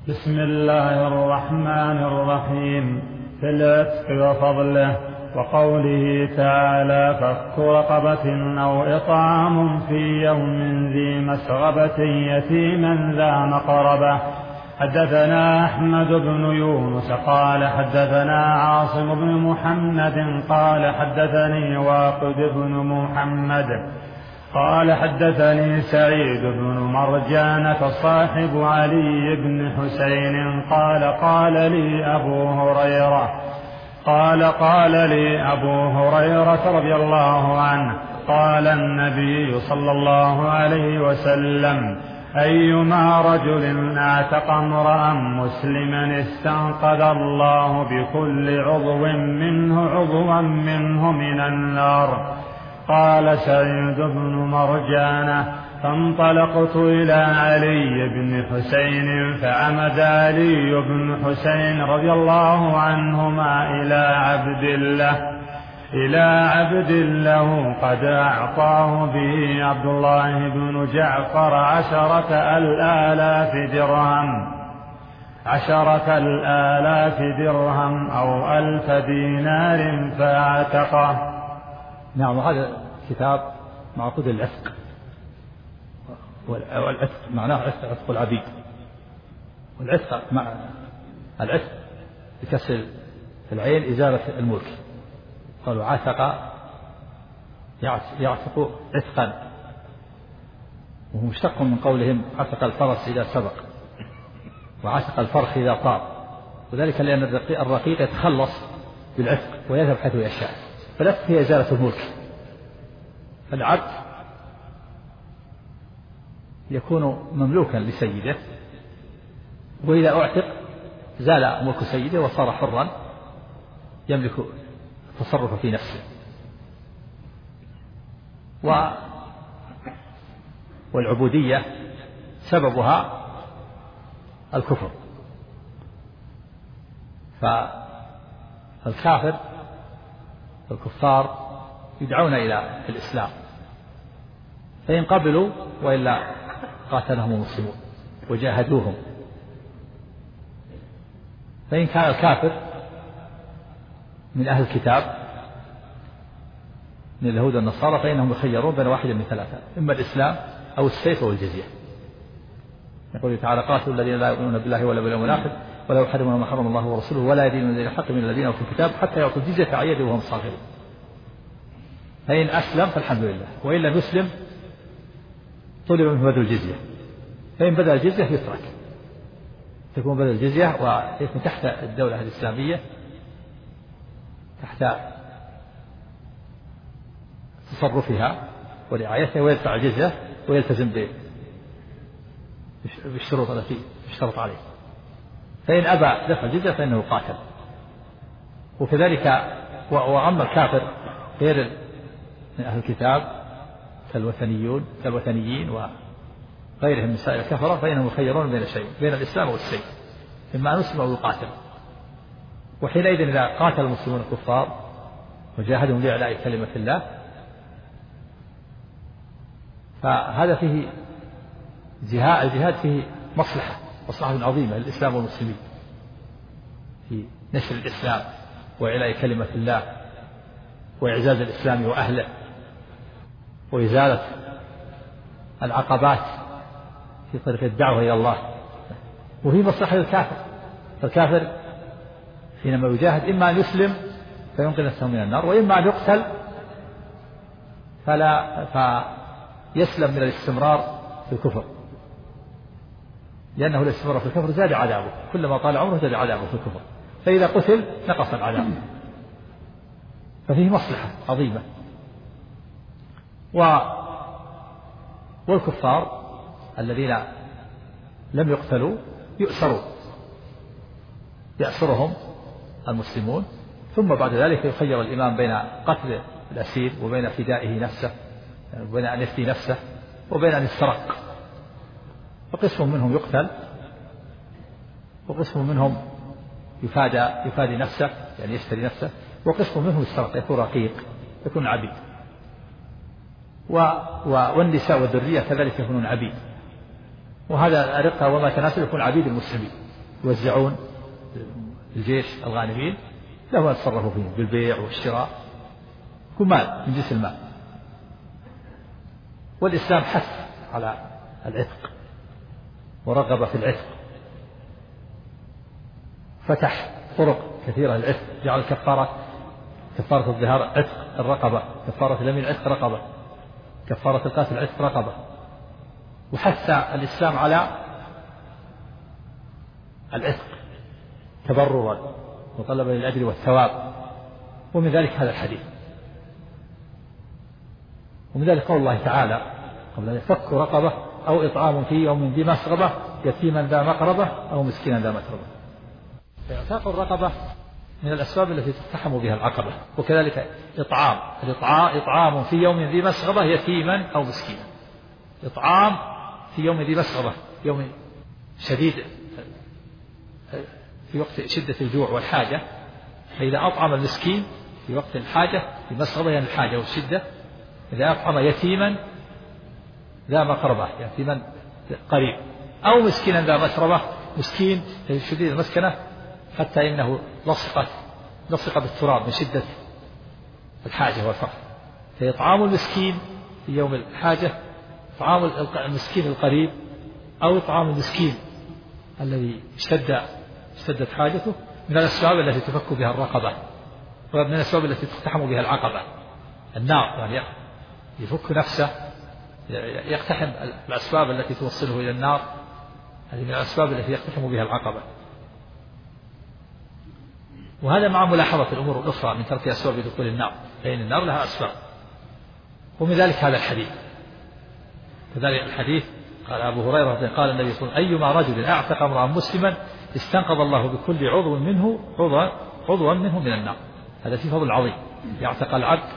بسم الله الرحمن الرحيم. في العتق وفضله، وقوله تعالى: فك رقبة أو إطعام في يوم ذي مسغبة يتيما ذا مقربة. حدثنا أحمد بن يونس قال حدثنا عاصم بن محمد قال حدثني واقد بن محمد قال حدثني سعيد بن مرجانة صاحب علي بن حسين قال قال لي أبو هريرة رضي الله عنه قال النبي صلى الله عليه وسلم: أيما رجل اعتق امرأ مسلما استنقذ الله بكل عضو منه من النار. قال سعيد بن مرجانة: فانطلقت إلى علي بن حسين فعمد علي بن حسين رضي الله عنهما إلى عبد له قد أعطاه به عبد الله بن جعفر 10,000 درهم أو 1,000 دينار فاعتقه. نعم. وهذا كتاب معقود العتق، والعتق معناه عتق العبيد، والعتق العتق بكسر العين إزالة الملك. قالوا عتق يعتق عتقا، وهو مشتق من قولهم عتق الفرس إذا سبق، وعتق الفرخ إذا طار، وذلك لأن الرقيق يتخلص بالعتق ويذهب حيث يشاء، فالعتق هي إزالة الملك. فالعبد يكون مملوكا لسيده، وإذا أعتق زال ملك سيده وصار حرا يملك التصرف في نفسه. والعبودية سببها الكفر، فالكفار يدعون إلى الإسلام، فإن قبلوا وإلا قاتلهم المسلمون وجاهدوهم. فإن كان الكافر من أهل الكتاب من اليهود والنصارى فإنهم يخيرون بين واحد من ثلاثة: إما الإسلام أو السيف أو الجزية. يقول تعالى: قاتلوا الذين لا يؤمنون بالله ولا باليوم الآخر ولا يحرمون ما حرم الله ورسوله ولا يدينون دين الحق من الذين أوتوا الكتاب حتى يعطوا الجزية عن يد وهم صاغرون. فإن أسلم فالحمد لله، وإن لم يسلم طلب منه بذل الجزية. فإن بذل الجزية يترك، تكون بذل الجزية ويكون تحت الدولة الإسلامية، تحت تصرفها ورعايتها، ويدفع الجزية ويلتزم بالشروط التي اشترط عليه. فإن أبى دفع الجزية فإنه قاتل. وكذلك وأما الكافر غير من أهل الكتاب كالوثنيين وغيرهم من سائر الكفرة فإنهم يخيرون بين الإسلام والسيف، إما أن يسلم أو يقاتل. وحينئذ إذا قاتل المسلمون الكفار وجاهدهم لإعلاء كلمة الله فهذا فيه الجهاد فيه مصلحة عظيمة للإسلام والمسلمين في نشر الإسلام وإعلاء كلمة الله وإعزاز الإسلام وأهله وإزالة العقبات في طريق الدعوة إلى الله. وفي مصلحة للكافر، فالكافر حينما يجاهد إما أن يسلم فينقذ نفسه من النار، وإما أن يقتل فيسلم من الاستمرار في الكفر، لأنه الاستمرار في الكفر زاد عذابه، كلما طال عمره زاد عذابه في الكفر، فإذا قتل نقص العذاب. ففيه مصلحة عظيمة. والكفار الذين لم يقتلوا يأسرهم المسلمون، ثم بعد ذلك يخير الإمام بين قتل الأسير وبين فدائه نفسه، وبين أن يفدي نفسه وبين أن يسترق. فقسم منهم يقتل، وقسم منهم يفادي نفسه يعني يشتري نفسه، وقسم منهم يسترق يكون رقيق يكون عبيد. والنساء والذرية كذلك يكونون عبيد، وهذا الرقة وما تناسل يكون عبيد المسلمين يوزعون الجيش الغانمين له أن يتصرفوا فيه بالبيع والشراء، كل مال من جنس المال. والإسلام حث على العتق ورغب في العتق، فتح طرق كثيرة للعتق، جعل كفارة الظهار عتق الرقبة، كفارة اليمين عتق رقبة، كفارة القتل عتق رقبة. وحث الإسلام على العتق تبررا وطلبا للأجر والثواب. ومن ذلك هذا الحديث، ومن ذلك قول الله تعالى قبل أن فك رقبة أو إطعام في يوم ذي مسغبة يتيما ذا مقربة أو مسكينا ذا متربة. فإعتاق الرقبة من الأسباب التي تقتحم بها العقبة. وكذلك إطعام في يوم ذي مسغبة يتيما أو مسكينا. إطعام في يوم ذي مسغبة، يوم شديد في وقت شدة الجوع والحاجة، فإذا أطعم المسكين في وقت الحاجة في مسغبة يعني الحاجة والشدة، إذا أطعم يتيما ذا مقربة يتيما قريب أو مسكينا ذا متربة، مسكين شديد المسكنة حتى إنه لصق بالتراب من شدة الحاجة والفقر. فإطعام المسكين في يوم الحاجة، إطعام المسكين القريب، أو إطعام المسكين الذي اشتدت حاجته، من الأسباب التي تفك بها الرقبة، ومن الأسباب التي تقتحم بها العقبة. النار يعني يفك نفسه، يقتحم الأسباب التي توصله إلى النار، هذه من الأسباب التي يقتحم بها العقبة. وهذا مع ملاحظة الأمور الأخرى من ترك أسباب دخول النار، فإن النار لها أسباب. ومن ذلك هذا الحديث. كذلك الحديث قال أبو هريرة قال النبي صلى الله عليه وسلم: أيما رجل أعتق امرأ مسلما استنقذ الله بكل عضو منه من النار. هذا في فضل عظيم. يعتق العبد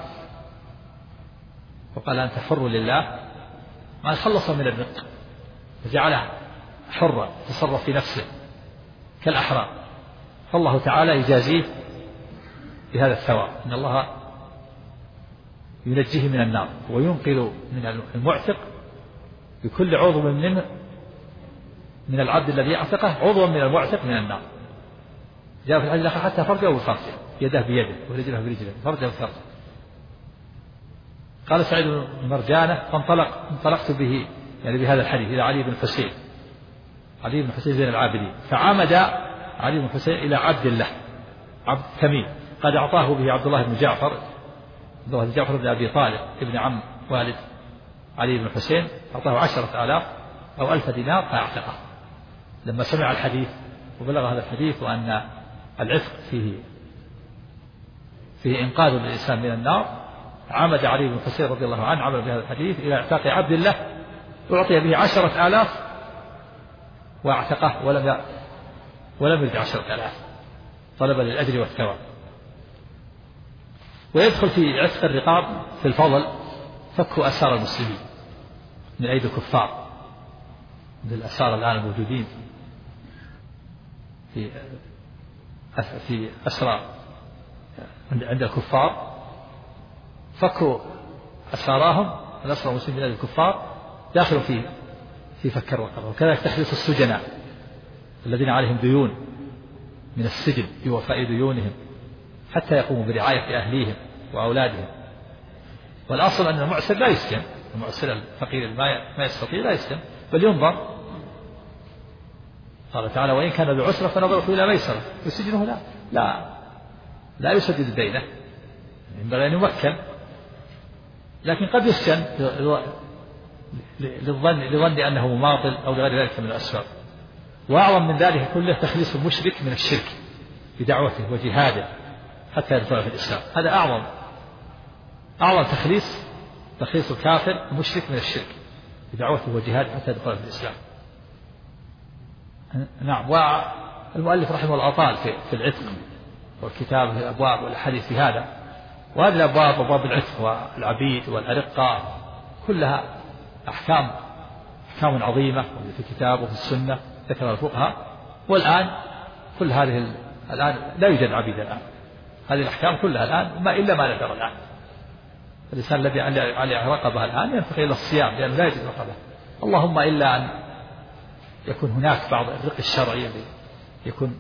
وقال أنت حر لله، ما خلص من الرق وجعله حرا يتصرف في نفسه كالأحرار، فالله تعالى يجازيه بهذا الثواب، إن الله ينجيه من النار وينقذ من المعتق بكل عضو من العبد الذي يعتقه عضوا من المعتق من النار. جاء في الحديث الآخر حتى فرجه وفرجه، يده بيده ورجله برجله، فرجه وفرجه. قال سعيد بن مرجانة: فانطلقت به يعني بهذا الحديث إلى علي بن حسين زين العابدين، فعمد علي بن حسين إلى عبد الله عبد تميم قد أعطاه به عبد الله بن جعفر بن أبي طالب ابن عم والد علي بن حسين، أعطاه 10,000 أو 1,000 دينار فأعتقه. لما سمع الحديث وبلغ هذا الحديث وأن العتق فيه إنقاذ للإنسان من النار، عمد علي بن حسين رضي الله عنه عمل بهذا الحديث إلى اعتاق عبد الله، أعطي به 10,000 واعتقه ولم يرد 10,000 طلبا للأجر والثواب. ويدخل في عتق الرقاب في الفضل فك أسار المسلمين من أيدي الكفار، من الأسار الآن الموجودين في أسرى عند الكفار، فكوا أساراهم الأسرى المسلمين من الكفار داخلوا في فك الرقبة. وكذلك تحريص السجناء الذين عليهم ديون من السجن بوفاء ديونهم حتى يقوموا برعاية أهليهم وأولادهم. والأصل أن المعسر لا يسجن، المعسر الفقير ما يستطيع لا يسجن، بل ينظر. قال تعالى: وإن كان ذو عسرة فنظرة إلى ميسرة، وسجنه لا يسدد دينه، ينبغي أن يمكن، لكن قد يسجن لظن أنه مماطل أو لغير ذلك من الأسباب. وأعظم من ذلك كله تخليص المشرك من الشرك بدعوته وجهاده حتى يدخل في الإسلام. هذا أعظم تخليص الكافر المشرك من الشرك بدعوته وجهاده حتى يدخل في الإسلام. نعم. والمؤلف رحمه الله أطال في العتق والكتاب في الأبواب والحديث في هذا. وهذه الأبواب أبواب العتق والعبيد والأرقة كلها أحكام عظيمة في الكتاب وفي السنة ذكر الفقهاء. والآن كل هذه الآن لا يوجد عبيد الآن، هذه الأحكام كلها الآن إلا ما ذكر الآن. الإنسان الذي عليه رقبة الآن ينتقل إلى الصيام لأنه لا يجد رقبة، اللهم إلا أن يكون هناك بعض الرق الشرعي يكون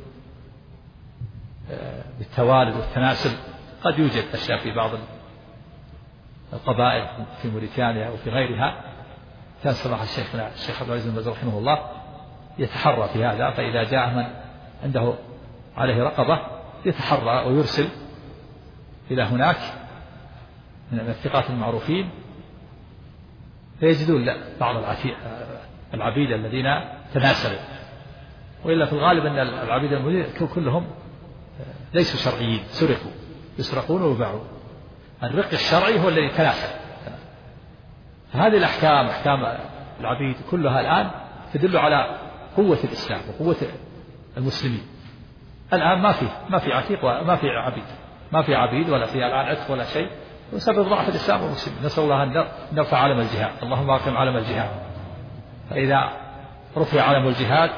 بالتوالد والتناسل. قد يوجد أشياء في بعض القبائل في موريتانيا أو في غيرها، كان سماحة الشيخ عبد العزيز بن باز رحمه الله يتحرى في هذا، فإذا جاء من عنده عليه رقبة يتحرى ويرسل إلى هناك من الثقات المعروفين، فيجدون بعض العبيد الذين تناسلوا. وإلا في الغالب أن العبيد الموجودين كلهم ليسوا شرعيين، سرقوا، يسرقون ويباعون. الرق الشرعي هو الذي تناسل. فهذه الأحكام، أحكام العبيد كلها الآن تدل على قوة الإسلام وقوة المسلمين. الآن ما في عتيق وما في عبيد، ما في عبيد ولا في الآن عتق ولا شيء، وسبب ضعف الإسلام والمسلمين. نسأل الله أن نرفع علم الجهاد، اللهم أقم علم الجهاد. فإذا رفع علم الجهاد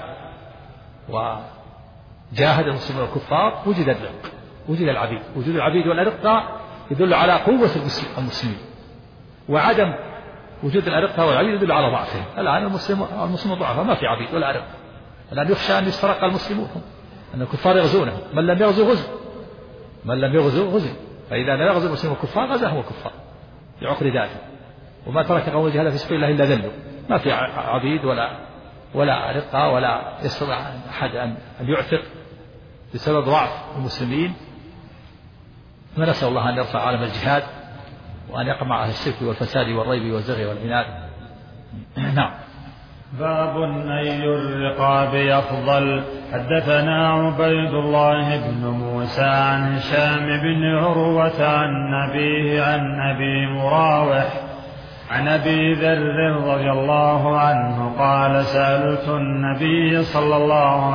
وجاهد المسلمين والكفار وجد الرق، وجد العبيد. وجود العبيد والأرقة يدل على قوة المسلمين، وعدم وجود الأرقة والعبيد يدل على ضعفهم. الآن المسلمون ضعفاء، ما في عبيد ولا أرقة. الآن يخشى أن يسترق المسلمون، أن الكفار يغزونهم. من لم يغزو غزو. فإذا لم يغزو المسلمون الكفار غزاهم الكفار في عقر ذلك. وما ترك قوم الجهاد في سبيل الله إلا ذلوا. ما في عبيد ولا أرقة، ولا يستطيع أحد أن يعتق بسبب ضعف المسلمين. فنسأل الله أن يرفع عالم الجهاد وأن يقمع أهل الشرك والفساد والريب والزغي والعناد. نعم. باب أي الرقاب أفضل. حدثنا عبيد الله بن موسى عن هشام بن عروة عن أبيه عن أبي مراوح عن أبي ذر رضي الله عنه قال سألت النبي صلى الله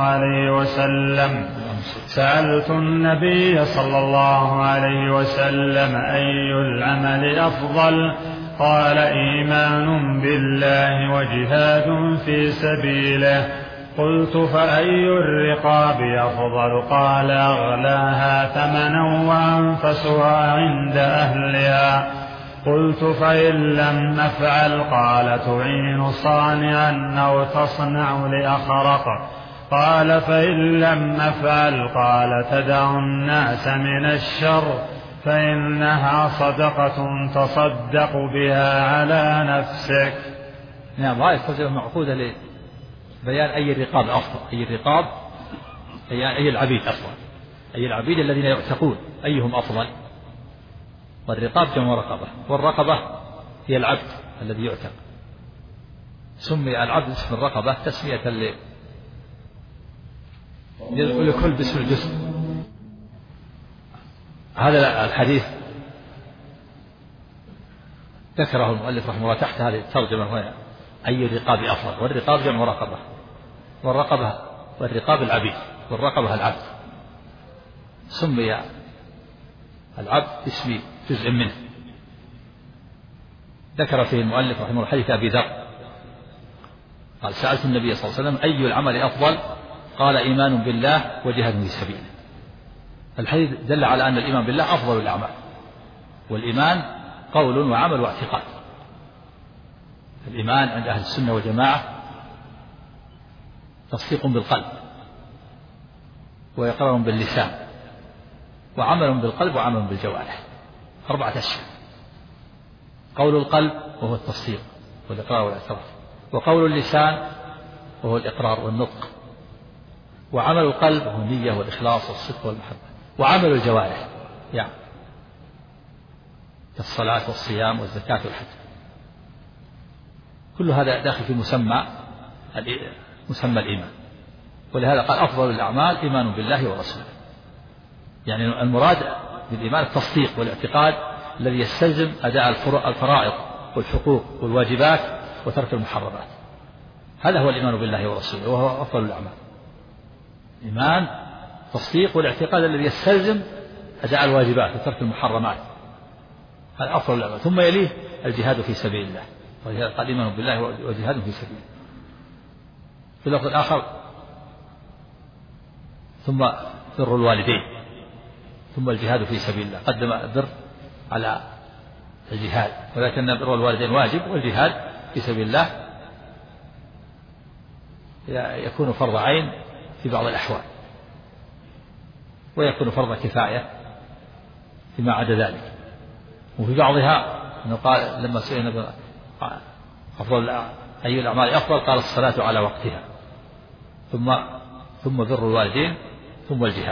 عليه وسلم أي العمل أفضل؟ قال إيمان بالله وجهاد في سبيله. قلت فأي الرقاب أفضل؟ قال أغلاها ثمنا وأنفسها عند أهلها. قلت فإن لم نفعل؟ قال تعين صانعا أو تصنع لأخرق. قال فإن لم نفعل؟ قال تدع الناس من الشر فإنها صدقة تصدق بها على نفسك. نعم. هذه الترجمة معقودة لبيان أي الرقاب أفضل. أي العبيد أفضل. أي العبيد الذين يعتقون أيهم أفضل. والرقاب جمع رقبة، والرقبة هي العبد الذي يعتق. سمي العبد اسم الرقبة تسمية لكل باسم الجزء. هذا الحديث ذكره المؤلف رحمه الله تحت هذه الترجمة هنا أي الرقاب أفضل. والرقاب جمع رقبة، والرقاب العبيد، والرقبة العبد. سمي العبد اسم جزء منه. ذكر فيه المؤلف رحمه الله حديث أبي ذر قال سألت النبي صلى الله عليه وسلم أي العمل أفضل؟ قال إيمان بالله وجهاد في سبيله. الحديث دل على أن الإيمان بالله أفضل الأعمال، والإيمان قول وعمل واعتقاد. الإيمان عند أهل السنة والجماعة تصديق بالقلب، وإقرار باللسان، وعمل بالقلب، وعمل بالجوارح. 4 أشياء: قول القلب وهو التصديق والإقرار والاعتراف، وقول اللسان وهو الإقرار والنطق، وعمل القلب وهو النية والإخلاص والصدق والمحبة، وعمل الجوارح يعني كالصلاة والصيام والزكاة والحج. كل هذا داخل في مسمى الإيمان. ولهذا قال أفضل الأعمال إيمان بالله ورسوله. يعني المراد بالإيمان التصديق والاعتقاد الذي يستلزم أداء الفرائض والحقوق والواجبات وترك المحرمات. هذا هو الإيمان بالله ورسوله، وهو أفضل الأعمال. إيمان تصديق والاعتقاد الذي يستلزم أداء الواجبات وترك المحرمات، هذا أفضل الأعمال. ثم يليه الجهاد في سبيل الله، ولهذا قال إيمان بالله وجهاد في سبيله. في اللفظ الآخر ثم بر الوالدين، ثم الجهاد في سبيل الله. قدم البر على الجهاد، ولكن بر الوالدين واجب، والجهاد في سبيل الله يكون فرض عين في بعض الأحوال. ويكون فرض كفاية فيما عدا ذلك. وفي بعضها أنه قال لما سئل أفضل أي الأعمال أفضل قال الصلاة على وقتها ثم بر الوالدين ثم الجهاد.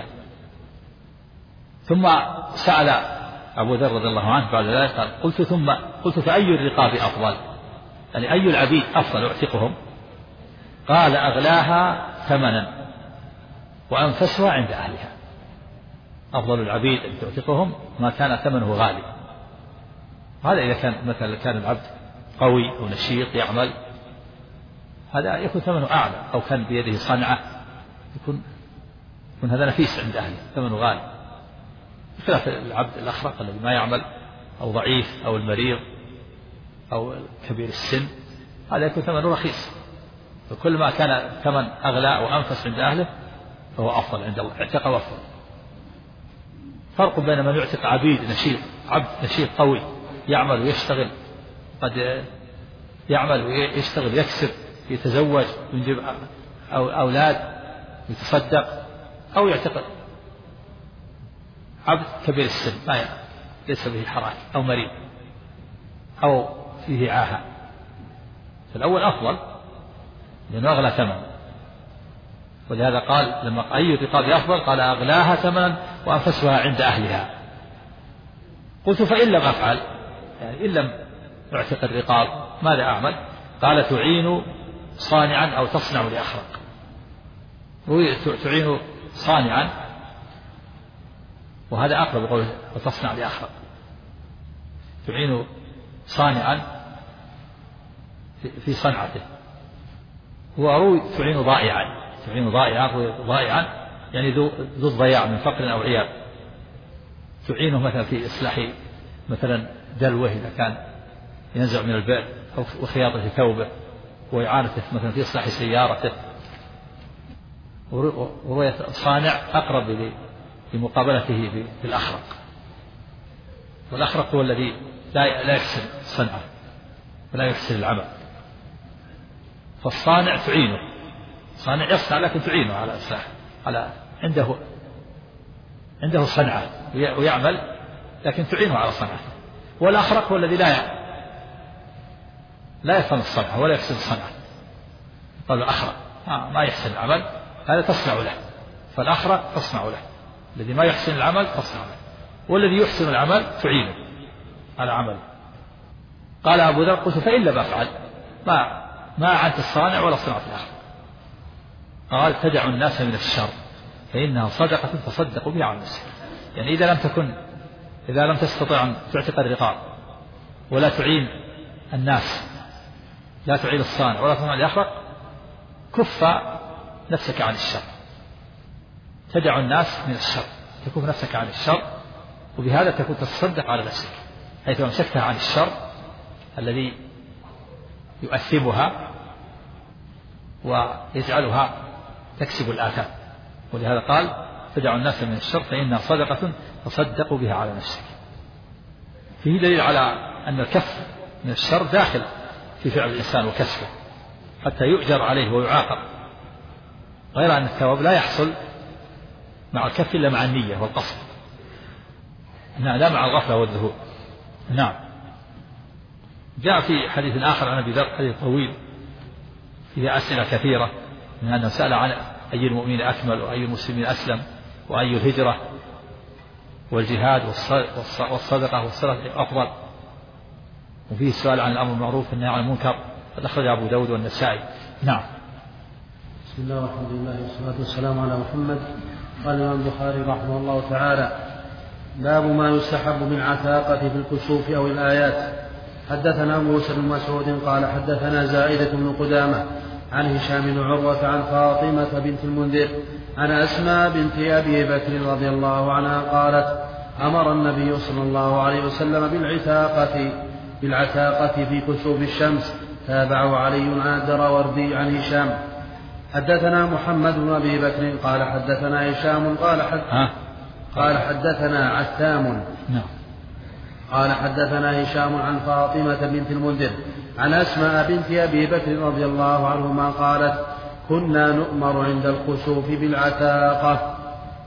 ثم سأل أبو ذر رضي الله عنه بعد ذلك قال قلت فأي الرقاب أفضل يعني أي العبيد أفضل أعتقهم؟ قال أغلاها ثمنا وأنفسها عند أهلها. أفضل العبيد أن تعتقهم ما كان ثمنه غالي. هذا إذا كان مثلا كان العبد قوي ونشيط يعمل هذا يكون ثمنه أعلى، أو كان بيده صنعة يكون هذا نفيس عند أهله ثمنه غالي، بخلاف العبد الأخرق الذي ما يعمل أو ضعيف أو المريض أو كبير السن هذا يكون ثمنه رخيص. وكل ما كان ثمن أغلى وأنفس عند أهله فهو أفضل عند الله، اعتق وفر. فرق بين من يعتق عبيد نشيط، عبد نشيط قوي يعمل ويشتغل، قد يعمل ويشتغل يكسب يتزوج وينجب أولاد يتصدق، أو يعتق عبد كبير السن ما ليس به حراك أو مريض أو فيه عاهة. فالأول أفضل لأنه أغلى ثمن، ولهذا قال لما أي الرقاب أفضل قال أغلاها ثمنا وأنفسها عند أهلها. قلت فإن لم أفعل يعني إن لم أعتق الرقاب ماذا أعمل؟ قال تعين صانعا أو تصنع لأخرق. تعين صانعا وهذا أقرب قوله وتصنع لأخرق. تعين صانعا في صنعته. وأروي تعين ضائعا، تعين ضائعا يعني ذو الضياع من فقر أو عيال، تعينه مثلا في إصلاح مثلا دلوه إذا كان ينزع من البئر أو وخياطة ثوبه، وإعانته مثلا في إصلاح سيارته. ورؤية صانع أقرب لمقابلته بالأخرق، والأخرق هو الذي لا يحسن الصنعة ولا يحسن العمل. فالصانع تعينه، صانع يصنع لكن تعينه على إصلاح، على عنده صنعة ويعمل لكن تعينه على صنعته. والأخرق هو الذي لا يفهم الصنعة ولا يحسن الصنعة. قال الأخرق ما يحسن العمل هذا تصنع له، فالأخرق تصنع له، الذي ما يحسن العمل تصنع له، والذي يحسن العمل تعينه على عمله. قال أبو ذر قلت فإن لم أفعل ما أعنت الصانع ولا صنعت الأخرق. قال تدع الناس من الشر فإنها صدقة تصدق بها عن نفسك. يعني إذا لم تستطع أن تعتق الرقاب ولا تعين الناس، لا تعين الصانع ولا تصنع الأخرق، كف نفسك عن الشر. تدع الناس من الشر، تكف نفسك عن الشر، وبهذا تكون تتصدق على نفسك، حيث أمسكتها عن الشر الذي يؤثبها ويجعلها تكسب الآثام. ولهذا قال تدع الناس من الشر فإنها صدقة تصدق بها على نفسك. فيه دليل على أن الكف من الشر داخل في فعل الإنسان وكسبه حتى يؤجر عليه ويعاقب، غير أن الثواب لا يحصل مع الكف إلا مع النية والقصد، لا مع الغفلة والذهول. نعم. جاء في حديث آخر عن أبي ذر حديث طويل فيه أسئلة كثيرة، من أنه سأل عن أي المؤمنين أكمل وأي المسلمين أسلم وأي الهجرة والجهاد والصدقة والصلاة أفضل، وفيه السؤال عن الأمر بالمعروف والنهي عن المنكر، قد أخرج أبو داود والنسائي. نعم. بسم الله والحمد لله والصلاة والسلام على محمد. قال الإمام البخاري رحمه الله تعالى: باب ما يستحب من عتاقة في الكسوف أو الآيات. حدثنا موسى بن مسعود قال حدثنا زائدة بن قدامة عن هشام بن عروة عن فاطمة بنت المنذر عن أسماء بنت أبي بكر رضي الله عنها قالت: أمر النبي صلى الله عليه وسلم بالعتاقة في كسوف الشمس. تابعه علي عن الدراوردي عن هشام. حدثنا محمد بن أبي بكر قال حدثنا هشام قال حدثنا عثام قال حدثنا هشام عن فاطمة بنت المنذر عن أسماء بنت أبي بكر رضي الله عنهما قالت: كنا نؤمر عند الكسوف بالعتاقة.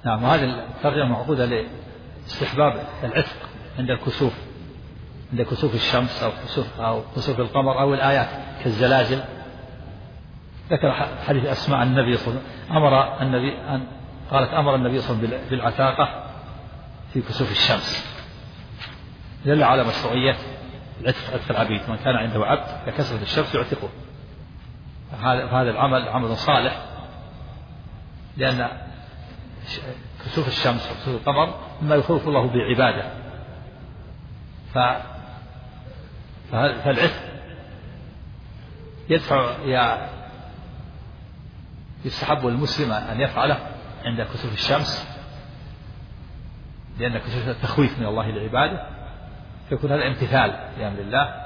نعم. وهذه الترجمة معقودة لاستحباب العتق عند الكسوف، عند كسوف الشمس أو كسوف القمر أو الآيات كالزلازل. ذكر حديث أسماء النبي صلى الله عليه وسلم أمر النبي صلى الله عليه وسلم بالعتاقة في كسوف الشمس، دل على مشروعية عتق العبيد. من كان عنده عبد فكسفت الشمس يعتقه. هذا العمل عمل صالح، لأن كسوف الشمس وكسوف القمر مما يخوف الله بعباده. فالعتق يستحب المسلم أن يفعله عند كسوف الشمس، لأن كسوف التخويف من الله لعباده، فيكون هذا امتثال لأمر الله،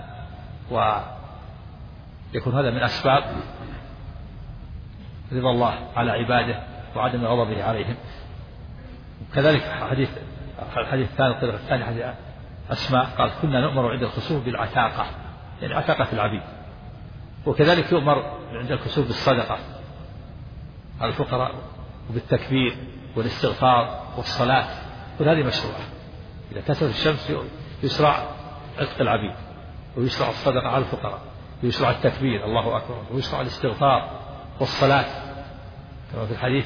ويكون هذا من أسباب رضا الله على عباده وعدم غضبه عليهم. وكذلك الحديث الثاني حديث أسماء قال كنا نؤمر عند الكسوف بالعتاقة، يعني عتاقة العبيد. وكذلك يؤمر عند الكسوف بالصدقة على الفقراء وبالتكبير والاستغفار والصلاة، كل هذه مشروعة. إذا كسفت الشمس يشرع عتق العبيد، ويشرع الصدقة على الفقراء، ويشرع التكبير الله أكبر، ويشرع الاستغفار والصلاة كما في الحديث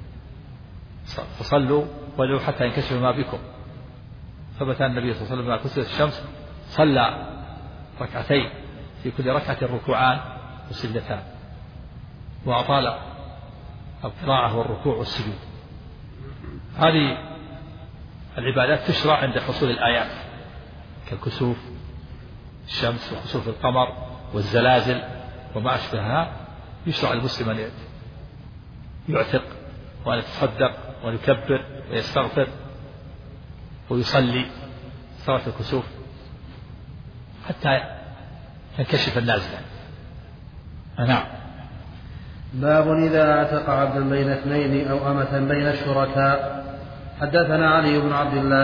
فصلوا وادعوا حتى ينكشف ما بكم. ثبت النبي صلى الله عليه وسلم لما كسفت الشمس صلى ركعتين في كل ركعة ركوعان وسجدتان، وأطال القراءة والركوع والسجود. هذه العبادات تشرع عند حصول الآيات كالكسوف الشمس وكسوف القمر والزلازل وما أشبهها. يشرع المسلم أن يعتق وأن يتصدق وأن يكبر ويستغفر ويصلي صلاة الكسوف حتى ينكشف النازلة. نعم. باب إذا اعتق عبدا بين اثنين أو أمة بين الشركاء. حدثنا علي بن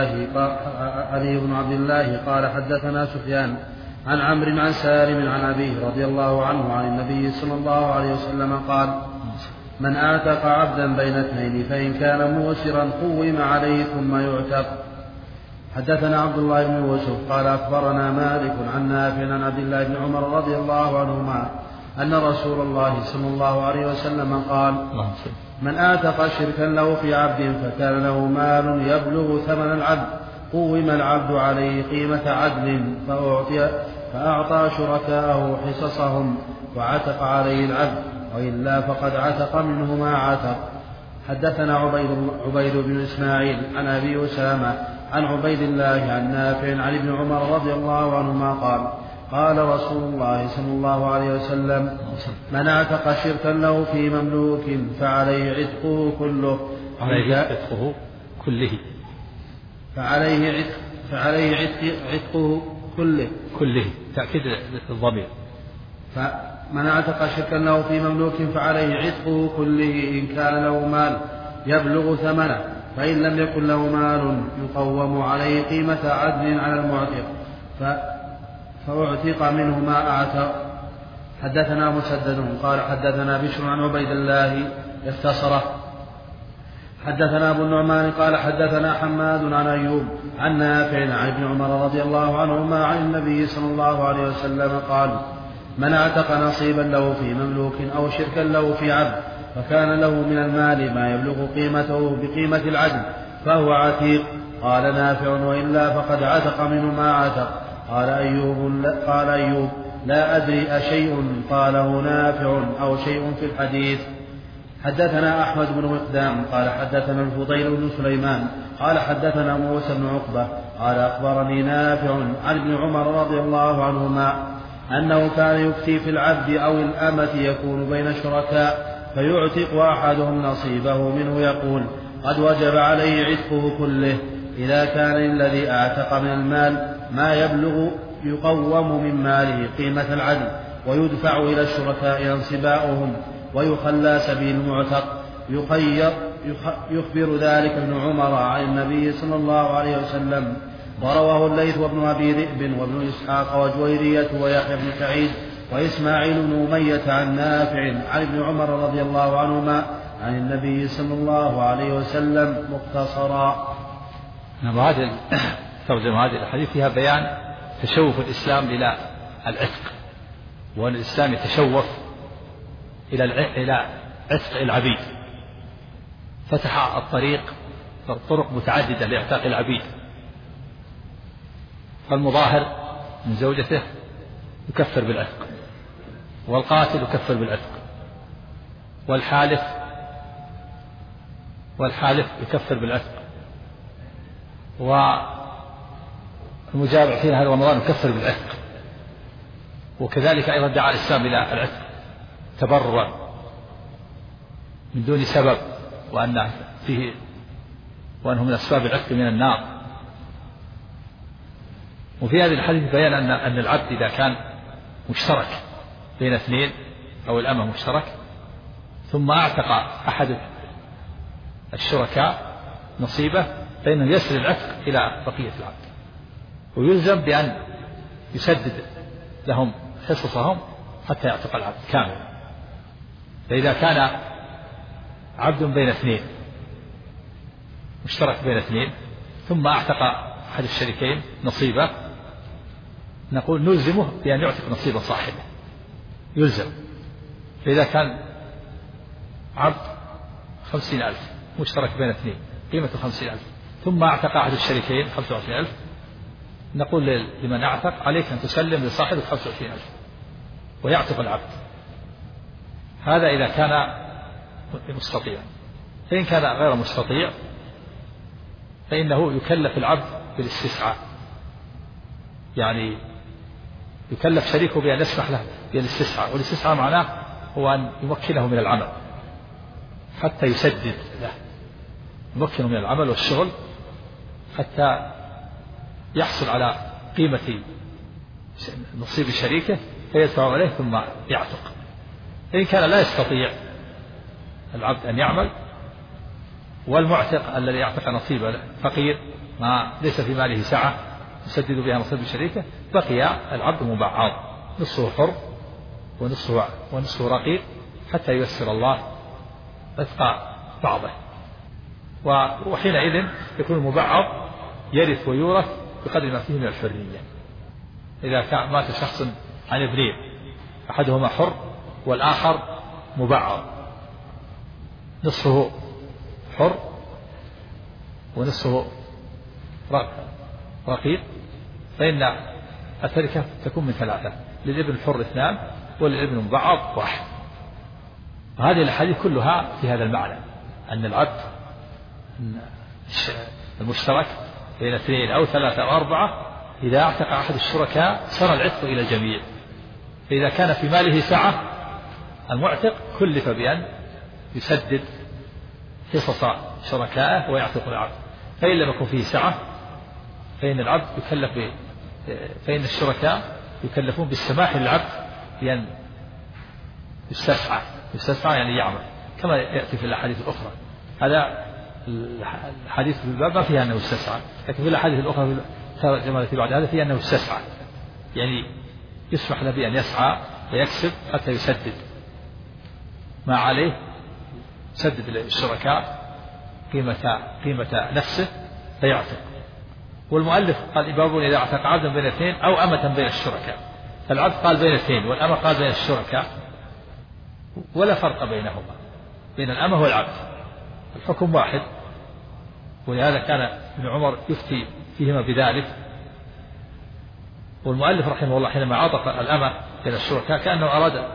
عبد الله قال حدثنا سفيان عن عمرو عن سالم عن أبيه رضي الله عنه عن النبي صلى الله عليه وسلم قال من اعتق عبدا بين اثنين فإن كان موسرا قوم عليه ثم يعتق. حدثنا عبد الله بن يوسف قال أخبرنا مالك عن نافع عن عبد الله بن عمر رضي الله عنهما أن رسول الله صلى الله عليه وسلم قال من اعتق شركا له في عبد فكان له مال يبلغ ثمن العبد قوم العبد عليه قيمة عدل فأعطى شركاءه حصصهم وعتق عليه العبد، وإلا فقد عتق منه ما عتق. حدثنا عبيد بن إسماعيل عن أبي أسامة عن عبيد الله عن نافع عن ابن عمر رضي الله عنهما قال قال رسول الله صلى الله عليه وسلم من اعتق شركا له في مملوك فعليه عتقه كله فعليه عتقه كله تأكيد الضمير. فمن اعتق شركا له في مملوك فعليه عتقه كله إن كان له مال يبلغ ثمنه، فإن لم يكن له مال يقوم عليه قيمة عدل على المعتق فأعتق منه ما أعتق. حدثنا مسدد قال حدثنا بشر عن عبيد الله يختصره. حدثنا أبو النعمان قال حدثنا حماد عن أيوب عن نافع عن ابن عمر رضي الله عنهما عن النبي صلى الله عليه وسلم قال من اعتق نصيبا له في مملوك أو شركا له في عبد فكان له من المال ما يبلغ قيمته بقيمة العدل فهو عتيق. قال نافع وإلا فقد عتق منه ما عتق. قال أيوب لا أدري أشيء قاله نافع أو شيء في الحديث. حدثنا أحمد بن مقدام قال حدثنا الفضيل بن سليمان قال حدثنا موسى بن عقبة قال أخبرني نافع عن ابن عمر رضي الله عنهما أنه كان يفتي في العبد أو الأمة يكون بين شركاء فيعتق أحدهم نصيبه منه يقول قد وجب عليه عتقه كله إذا كان الذي أعتق من المال ما يبلغ يقوم من ماله قيمة العدل ويدفع إلى الشركاء انصباؤهم ويخلى سبيل المعتق. يخبر ذلك ابن عمر عن النبي صلى الله عليه وسلم. ورواه الليث وابن أبي ذئب وابن إسحاق وجويرية ويحيى بن سعيد وإسماعيل بن أمية عن نافع عن ابن عمر رضي الله عنهما عن النبي صلى الله عليه وسلم مختصرا. هذه ترجمة هذه الحديث فيها بيان تشوف الإسلام إلى العتق، وأن الإسلام يتشوف إلى عتق العبيد، فتح الطريق طرق متعددة لإعتاق العبيد. فالمظاهر من زوجته يكفر بالعتق، والقاتل يكفر بالعتق، والحالف يكفر بالعتق، والمجامع في نهار رمضان يكفر بالعتق. وكذلك أيضا دعا الإسلام إلى العتق تبرع من دون سبب، وأنه من أسباب العتق من النار. وفي هذه الحديث بيان أن العبد إذا كان مشترك بين اثنين أو الأمة مشترك ثم أعتق أحد الشركاء نصيبه، فإنه يسر العتق إلى بقية العبد، ويلزم بأن يسدد لهم حصصهم حتى يعتق العبد كاملا. فإذا كان عبد بين اثنين مشترك بين اثنين ثم أعتق أحد الشريكين نصيبه، نقول نلزمه بأن يعتق نصيب صاحبه، يلزم. فإذا كان عبد 50,000 مشترك بين اثنين قيمة 50,000 ثم أعتق أحد الشريكين 25,000، نقول لمن أعتق عليك أن تسلم لصاحبه 25,000 ويعتق العبد. هذا إذا كان مستطيع. فإن كان غير مستطيع فإنه يكلف العبد بالاستسعاء، يعني يكلف شريكه بأن يسمح له بالاستسعاء. والاستسعاء معناه هو أن يمكنه من العمل حتى يسدد له، يمكنه من العمل والشغل حتى يحصل على قيمة نصيب شريكه فيدفع عليه ثم يعتق. إن كان لا يستطيع العبد أن يعمل، والمعتق الذي يعتق نصيبه فقير ما ليس في ماله سعة يسدد بها نصيب شريكه، بقي العبد مبعض، نصفه حر ونصفه رقيق حتى ييسر الله رزق بعضه. وحينئذ يكون المبعض يرث ويورث بقدر ما فيه من الحرية. إذا كان مات شخص عن ابنين، أحدهما حر والآخر مبعض، نصفه حر ونصفه رقيق، فإن التركة تكون من ثلاثة: للابن الحر 2 وللابن المبعض 1. وهذه الأحاديث كلها في هذا المعنى، أن العبد المشترك بين 2 أو 3 أو 4 إذا اعتق أحد الشركاء صار العتق إلى الجميع. فإذا كان في ماله سعة المعتق كلف بأن يسدد حصص شركائه ويعتق العبد. فإن لم يكن فيه سعة فإن العبد فإن الشركاء يكلفون بالسماح للعبد بأن يستسعى يعني يعمل، كما يأتي في الأحاديث الأخرى. هذا الحديث في الباب ما فيها أنه استسعى، لكن في الأحاديث الأخرى كما التي بعد هذا فيها أنه استسعى، يعني يسمح له بأن يسعى ويكسب حتى يسدد ما عليه، يسدد للشركاء قيمة نفسه فيعتق. والمؤلف قال: باب إذا اعتق عبدا بين 2 أو أمة بين الشركاء. فالعبد قال بين 2 والأمة قال بين الشركاء، ولا فرق بينهما، بين الأمة والعبد الحكم واحد. ولهذا كان ابن عمر يفتي فيهما بذلك. والمؤلف رحمه الله حينما عطف الأمة بين الشركاء كأنه أراد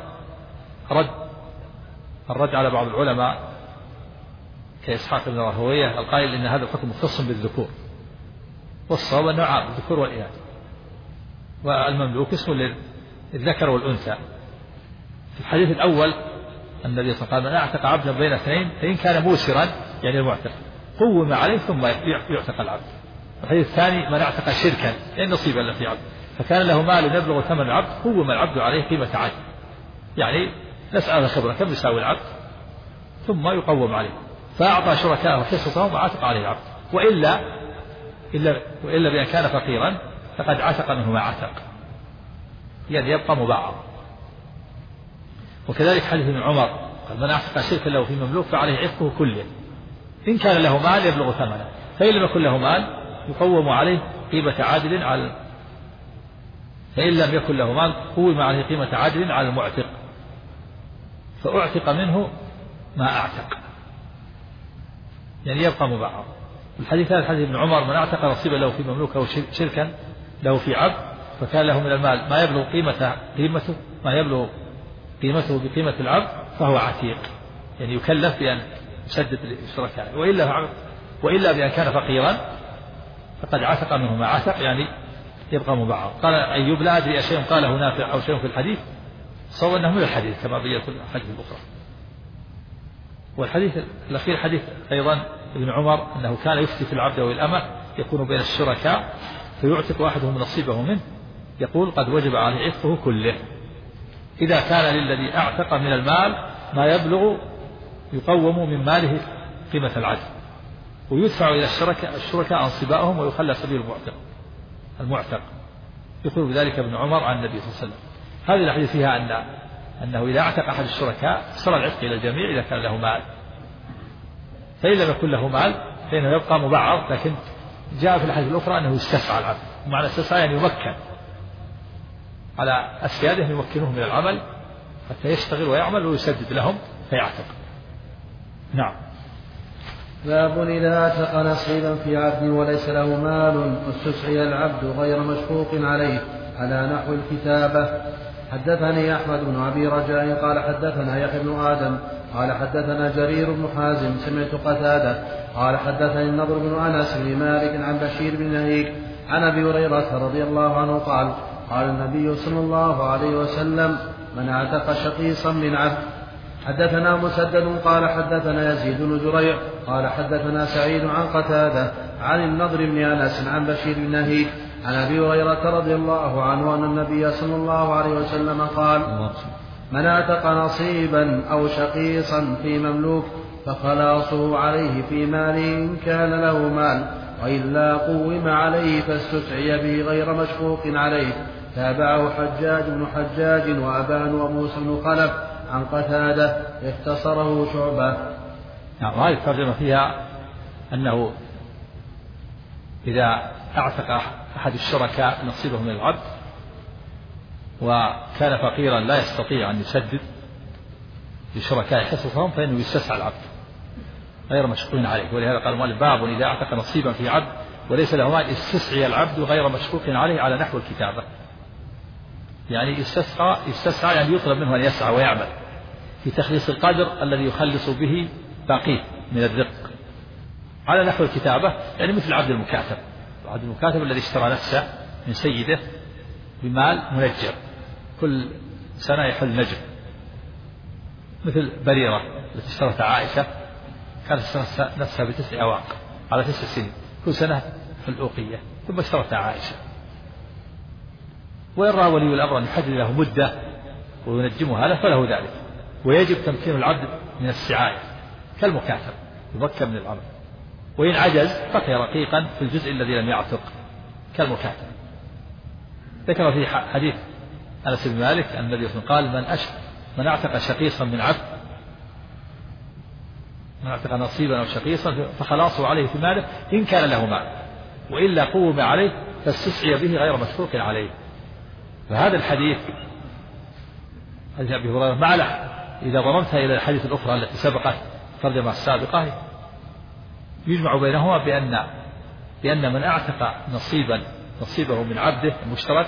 الرد على بعض العلماء كإسحاق بن راهويه القائل إن هذا الحكم مختص بالذكور، والصواب أنه عام الذكور والإناث، والمملوك اسم للذكر والأنثى. في الحديث الأول النبي صلى الله عليه وسلم: من اعتق عبدا بين 2 فإن كان موسرا يعني المعتق قوم عليه ثم يعتق العبد. الحديث الثاني: من اعتق شركا يعني نصيبا له في عبد فكان له مال يبلغ ثمن العبد قوم العبد عليه قيمة عدل، يعني نسأل الخبرة كم يساوي العبد ثم يقوم عليه. فأعطى شركائه حصصهم وعتق عليه العبد، وإلا بأن كان فقيرا فقد عتق منه ما عتق، يعني يبقى مبعض. وكذلك حديث ابن عمر المعتق. من اعتق شركا له في مملوك فعليه عتقه كله إن كان له مال يبلغ ثمنه، فإن لم يكن له مال يقوم عليه قيمة عادل على فإن لم يكن له مال قوم عليه قيمة عادل على المعتق، فأعتق منه ما أعتق، يعني يبقى مبعض. الحديث هذا حديث ابن عمر: من اعتق نصيبا له في مملوك أو شركا له في عبد فكان له من المال ما يبلغ قيمته بقيمة العبد فهو عتيق، يعني يكلف بأن يسدد لشركائه، وإلا بأن كان فقيرا فقد عتق منه ما عتق، يعني يبقى مبعض. قال أيوب: لا أدري أشيء قاله نافع أو شيء في الحديث، صور أنه من الحديث كما بيّنت الحديث الأخرى. والحديث الأخير حديث أيضا ابن عمر أنه كان يفتي في العبد والأمة يكون بين الشركاء فيعتق أحدهم نصيبه منه، يقول: قد وجب عليه عتقه كله إذا كان للذي أعتق من المال ما يبلغ يقوم من ماله قيمة العدل، ويدفع إلى الشركاء أنصبائهم ويخلى سبيل المعتق. يقول بذلك ابن عمر عن النبي صلى الله عليه وسلم. هذه الحديث فيها أنه إذا اعتق أحد الشركاء صار العتق إلى الجميع إذا كان له مال، فإن لم يكن له مال فإنه يبقى مبعض. لكن جاء في الحديث الأخرى أنه يستسعى العبد، ومعنى استسعى يعني يمكن على أسياده يمكنوه من العمل حتى يشتغل ويعمل ويسدد لهم فيعتق. نعم. باب إذا اعتق نصيبا في عبد وليس له مال واستسعي العبد غير مشقوق عليه على نحو الكتابة. حدثني أحمد بن أبي رجاء قال حدثنا يحيى بن آدم قال حدثنا جرير بن حازم سمعت قتادة قال حدثني النضر بن أنس بن مالك عن بشير بن نهيك عن أبي هريرة رضي الله عنه قال: قال النبي صلى الله عليه وسلم: من اعتق شقيصا من عبد. حدثنا مسدد قال حدثنا يزيد بن زريع قال حدثنا سعيد عن قتادة عن النضر بن أنس عن بشير بن نهيك عن أبي هريرة رضي الله عنه أن النبي صلى الله عليه وسلم قال: من اعتق نصيبا أو شقيصا في مملوك فخلاصه عليه في ماله إن كان له مال، وإلا قوم عليه فاستسعي به غير مشقوق عليه. تابعه حجاج بن حجاج وأبان وموسى بن خلف عن قتادة اختصره شعبة. نعم. هذه الترجمة فيها أنه إذا اعتق أحد الشركاء نصيبه من العبد وكان فقيرا لا يستطيع أن يسدد لشركاء حصصهم فإنه يستسعى العبد غير مشقوق عليه. ولهذا قال المؤلف: باب إذا اعتق نصيبا في عبد وليس له مال استسعي العبد غير مشقوق عليه على نحو الكتابة. يعني يستسعى يعني يطلب منه أن يسعى ويعمل في تخليص القدر الذي يخلص به باقيه من الرق على نحو الكتابة، يعني مثل عبد المكاتب. عبد المكاتب الذي اشترى نفسه من سيده بمال منجر، كل سنة يحل نجم، مثل بريرة التي اشترتها عائشة، كانت نفسها ب9 أواق على 9 سنين، كل سنة في الأوقية، ثم اشترتها عائشة. وإن رأى ولي الأمر أن يحدد له مدة وينجمها له فله ذلك، ويجب تمكين العبد من السعاية كالمكاتب يمكن من العمل، وإن عجز بقي رقيقا في الجزء الذي لم يعتق كالمكاتب. ذكر في حديث أنس بن مالك أن النبي صلى الله عليه وسلم قال: من اعتق شقيصا من عبد، من اعتق نصيبا أو شقيصا فخلاصه عليه في ماله إن كان له مال، وإلا قوم عليه فاستسعي به غير مشقوق عليه. فهذا الحديث حديث أبي هريرة مع إذا ضممتها إلى الحديث الأخرى التي سبقت الترجمة السابقة يجمع بينهما بأن من اعتق نصيبه من عبده المشترك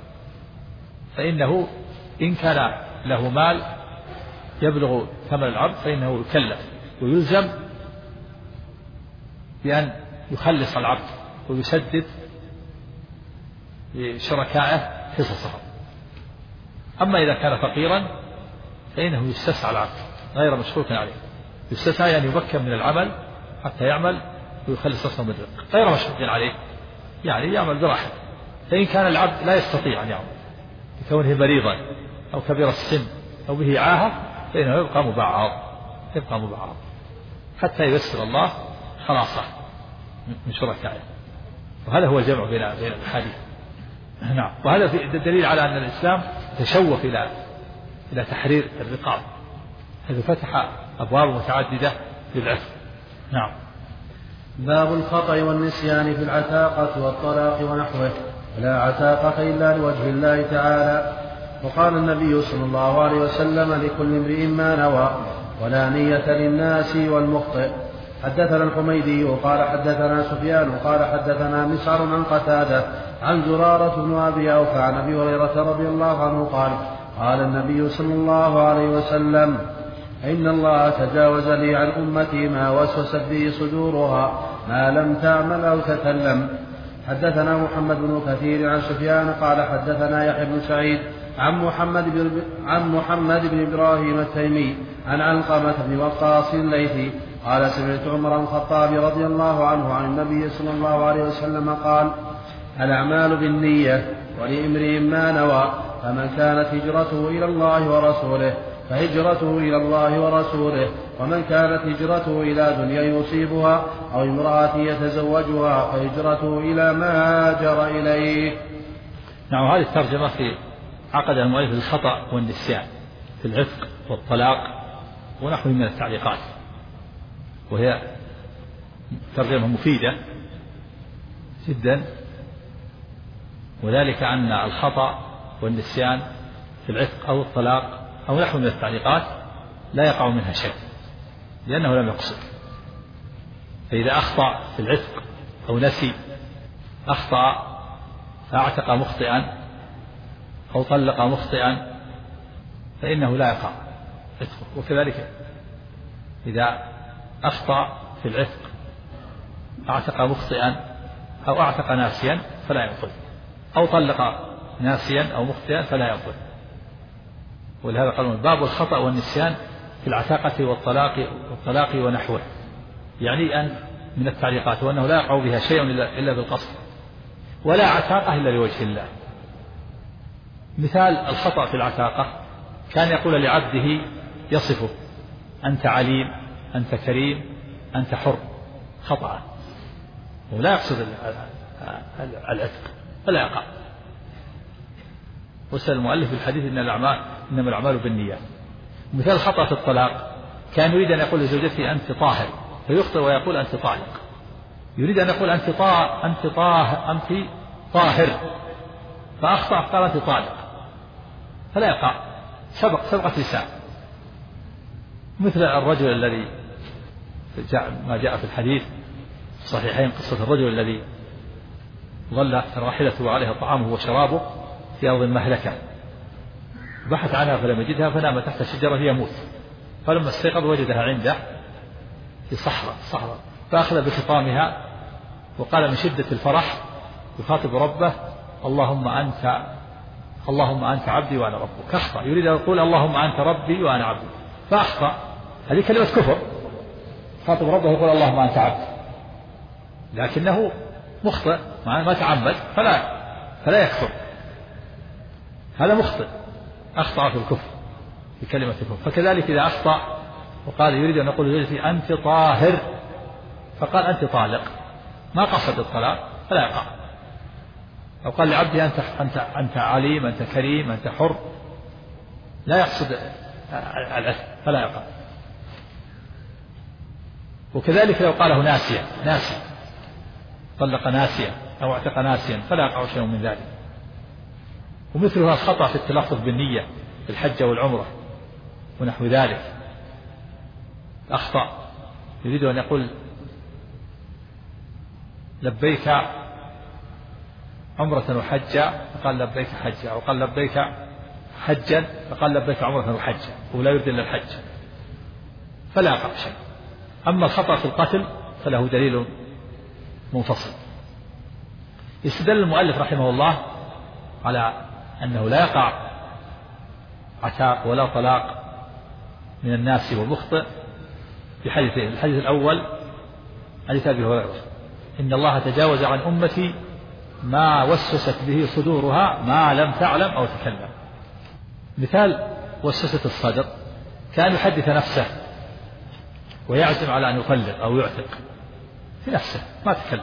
فإنه إن كان له مال يبلغ ثمن العبد فإنه يكلف ويلزم بأن يخلص العبد ويسدد لشركائه حصصهم. أما إذا كان فقيرا فإنه يستسعى العبد غير مشقوق عليه، يستسعى يعني يمكن من العمل حتى يعمل ويخلص نفسه من الرق غير مشقوق عليه، يعني يعمل براحته. فإن كان العبد لا يستطيع أن يعمل لكونه مريضا أو كبير السن أو به عاهة فإنه يبقى مبعض حتى ييسر الله خلاصه من شركائه. وهذا هو الجمع بين الحديث. نعم. وهذا دليل على أن الإسلام تشوف إلى تحرير الرقاب، حيث فتح أبواب متعددة للعفو. نعم. باب الخطأ والنسيان في العتاقة والطلاق ونحوه. لا عتاقة إلا لوجه الله تعالى. وقال النبي صلى الله عليه وسلم لكل امرئ ما نوى ولا نية للناس والمخطئ. حدثنا الحميدي قال حدثنا سفيان قال حدثنا مسعر عن قتادة عن زرارة بن أبي أوفى عن أبي هريرة رضي الله عنه قال قال النبي صلى الله عليه وسلم إن الله تجاوز لي عن أمتي ما وسوست به صدورها ما لم تعمل أو تكلم. حدثنا محمد بن كثير عن سفيان قال حدثنا يحيى بن سعيد عن محمد بن إبراهيم التيمي عن علقمة بن وقاص الليثي قال سمعت عمر بن الخطاب رضي الله عنه عن النبي صلى الله عليه وسلم قال الأعمال بالنية ولامرئ ما نوى فمن كانت هجرته إلى الله ورسوله فهجرته إلى الله ورسوله ومن كانت هجرته إلى دنيا يصيبها أو امرأة يتزوجها فهجرته إلى ما هاجر إليه. نعم. هذه الترجمة في عقد المؤلف الخطأ والنسيان في العتق والطلاق ونحوه من التعليقات، وهي ترجمة مفيدة جدا، وذلك أن الخطأ والنسيان في العتق أو الطلاق أو نحو من التعليقات لا يقع منها شيء لأنه لم يقصد. فإذا أخطأ في العتق أو نسي، أخطأ فأعتق مخطئا أو طلق مخطئا فإنه لا يقع عتقه. وكذلك إذا أخطأ في العتق أعتق مخطئا أو أعتق ناسيا فلا ينقض، أو طلق ناسيا أو مخطئا فلا ينقض. ولهذا قالوا باب الخطأ والنسيان في العتاقة والطلاق ونحوه، يعني أن من التعليقات وأنه لا يقع بها شيء إلا بالقصد، ولا عتاقة إلا لوجه الله. مثال الخطأ في العتاقة كان يقول لعبده يصفه أنت عليم أنت كريم أنت حر، خطأ ولا يقصد العتق فلا يقع. وسأل المؤلف في الحديث إنما الأعمال بالنيات. مثال الخطأ في الطلاق كان يريد أن يقول لزوجته أنت طاهر فيخطئ ويقول أنت طالق، يريد أن يقول أنت طاهر فأخطأ قال أنت طالق فلا يقع، سبقت لسان. مثل الرجل الذي ما جاء في الحديث الصحيحين قصة الرجل الذي ظل راحلته وعليها طعامه وشرابه في أرض مهلكة، بحث عنها فلم يجدها فنام تحت شجرة يموت، فلما استيقظ وجدها عنده في صحراء فأخذ بخطامها وقال من شدة الفرح يخاطب ربه اللهم أنت عبدي وأنا ربك. أخطأ، يريد أن يقول اللهم أنت ربي وأنا عبدي فأخطأ، هذه كلمة كفر. يخاطب ربه يقول اللهم أنت عبدي، لكنه مخطئ ما تعمد فلا يكفر، هذا مخطئ أخطأ في الكفر في كلمة الكفر. فكذلك إذا أخطأ وقال يريد أن يقول لزوجته أنت طاهر فقال أنت طالق ما قصد الطلاق فلا يقع، أو قال لعبده أنت عليم أنت كريم أنت حر لا يقصد العتق فلا يقع. وكذلك لو قاله ناسيا طلق ناسيا أو اعتق ناسيا فلا يقع شيء من ذلك. ومثلها الخطأ في التلفظ بالنية في الحج والعمرة ونحو ذلك، أخطأ يريد أن يقول لبيك عمرة وحجا فقال لبيك حجا، أو قال لبيك حجا فقال لبيك عمرة وحجا ولا يريد إلا الحج فلا يقع شيء. أما الخطأ في القتل فله دليل منفصل. استدل المؤلف رحمه الله على أنه لا يقع عتاق ولا طلاق من الناس والمخطئ في حديثين. الحديث الأول حديث أبي هريرة إن الله تجاوز عن أمتي ما وسوست به صدورها ما لم تعلم أو تكلم. مثال وسوسة الصدر كان يحدث نفسه ويعزم على أن يطلق أو يعتق في نفسه ما تكلم،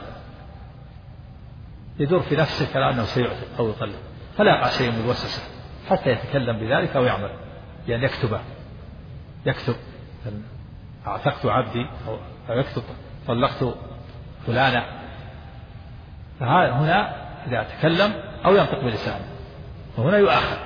يدور في نفسه كأنه سيعتق أو يطلق فلا يقع شيء من الوسوسة حتى يتكلم بذلك أو يعمل، يعني يكتبه يكتب أعتقت عبدي أو يكتب طلقت فلانة، فهنا إذا تكلم أو ينطق بلسانه وهنا يؤاخذ.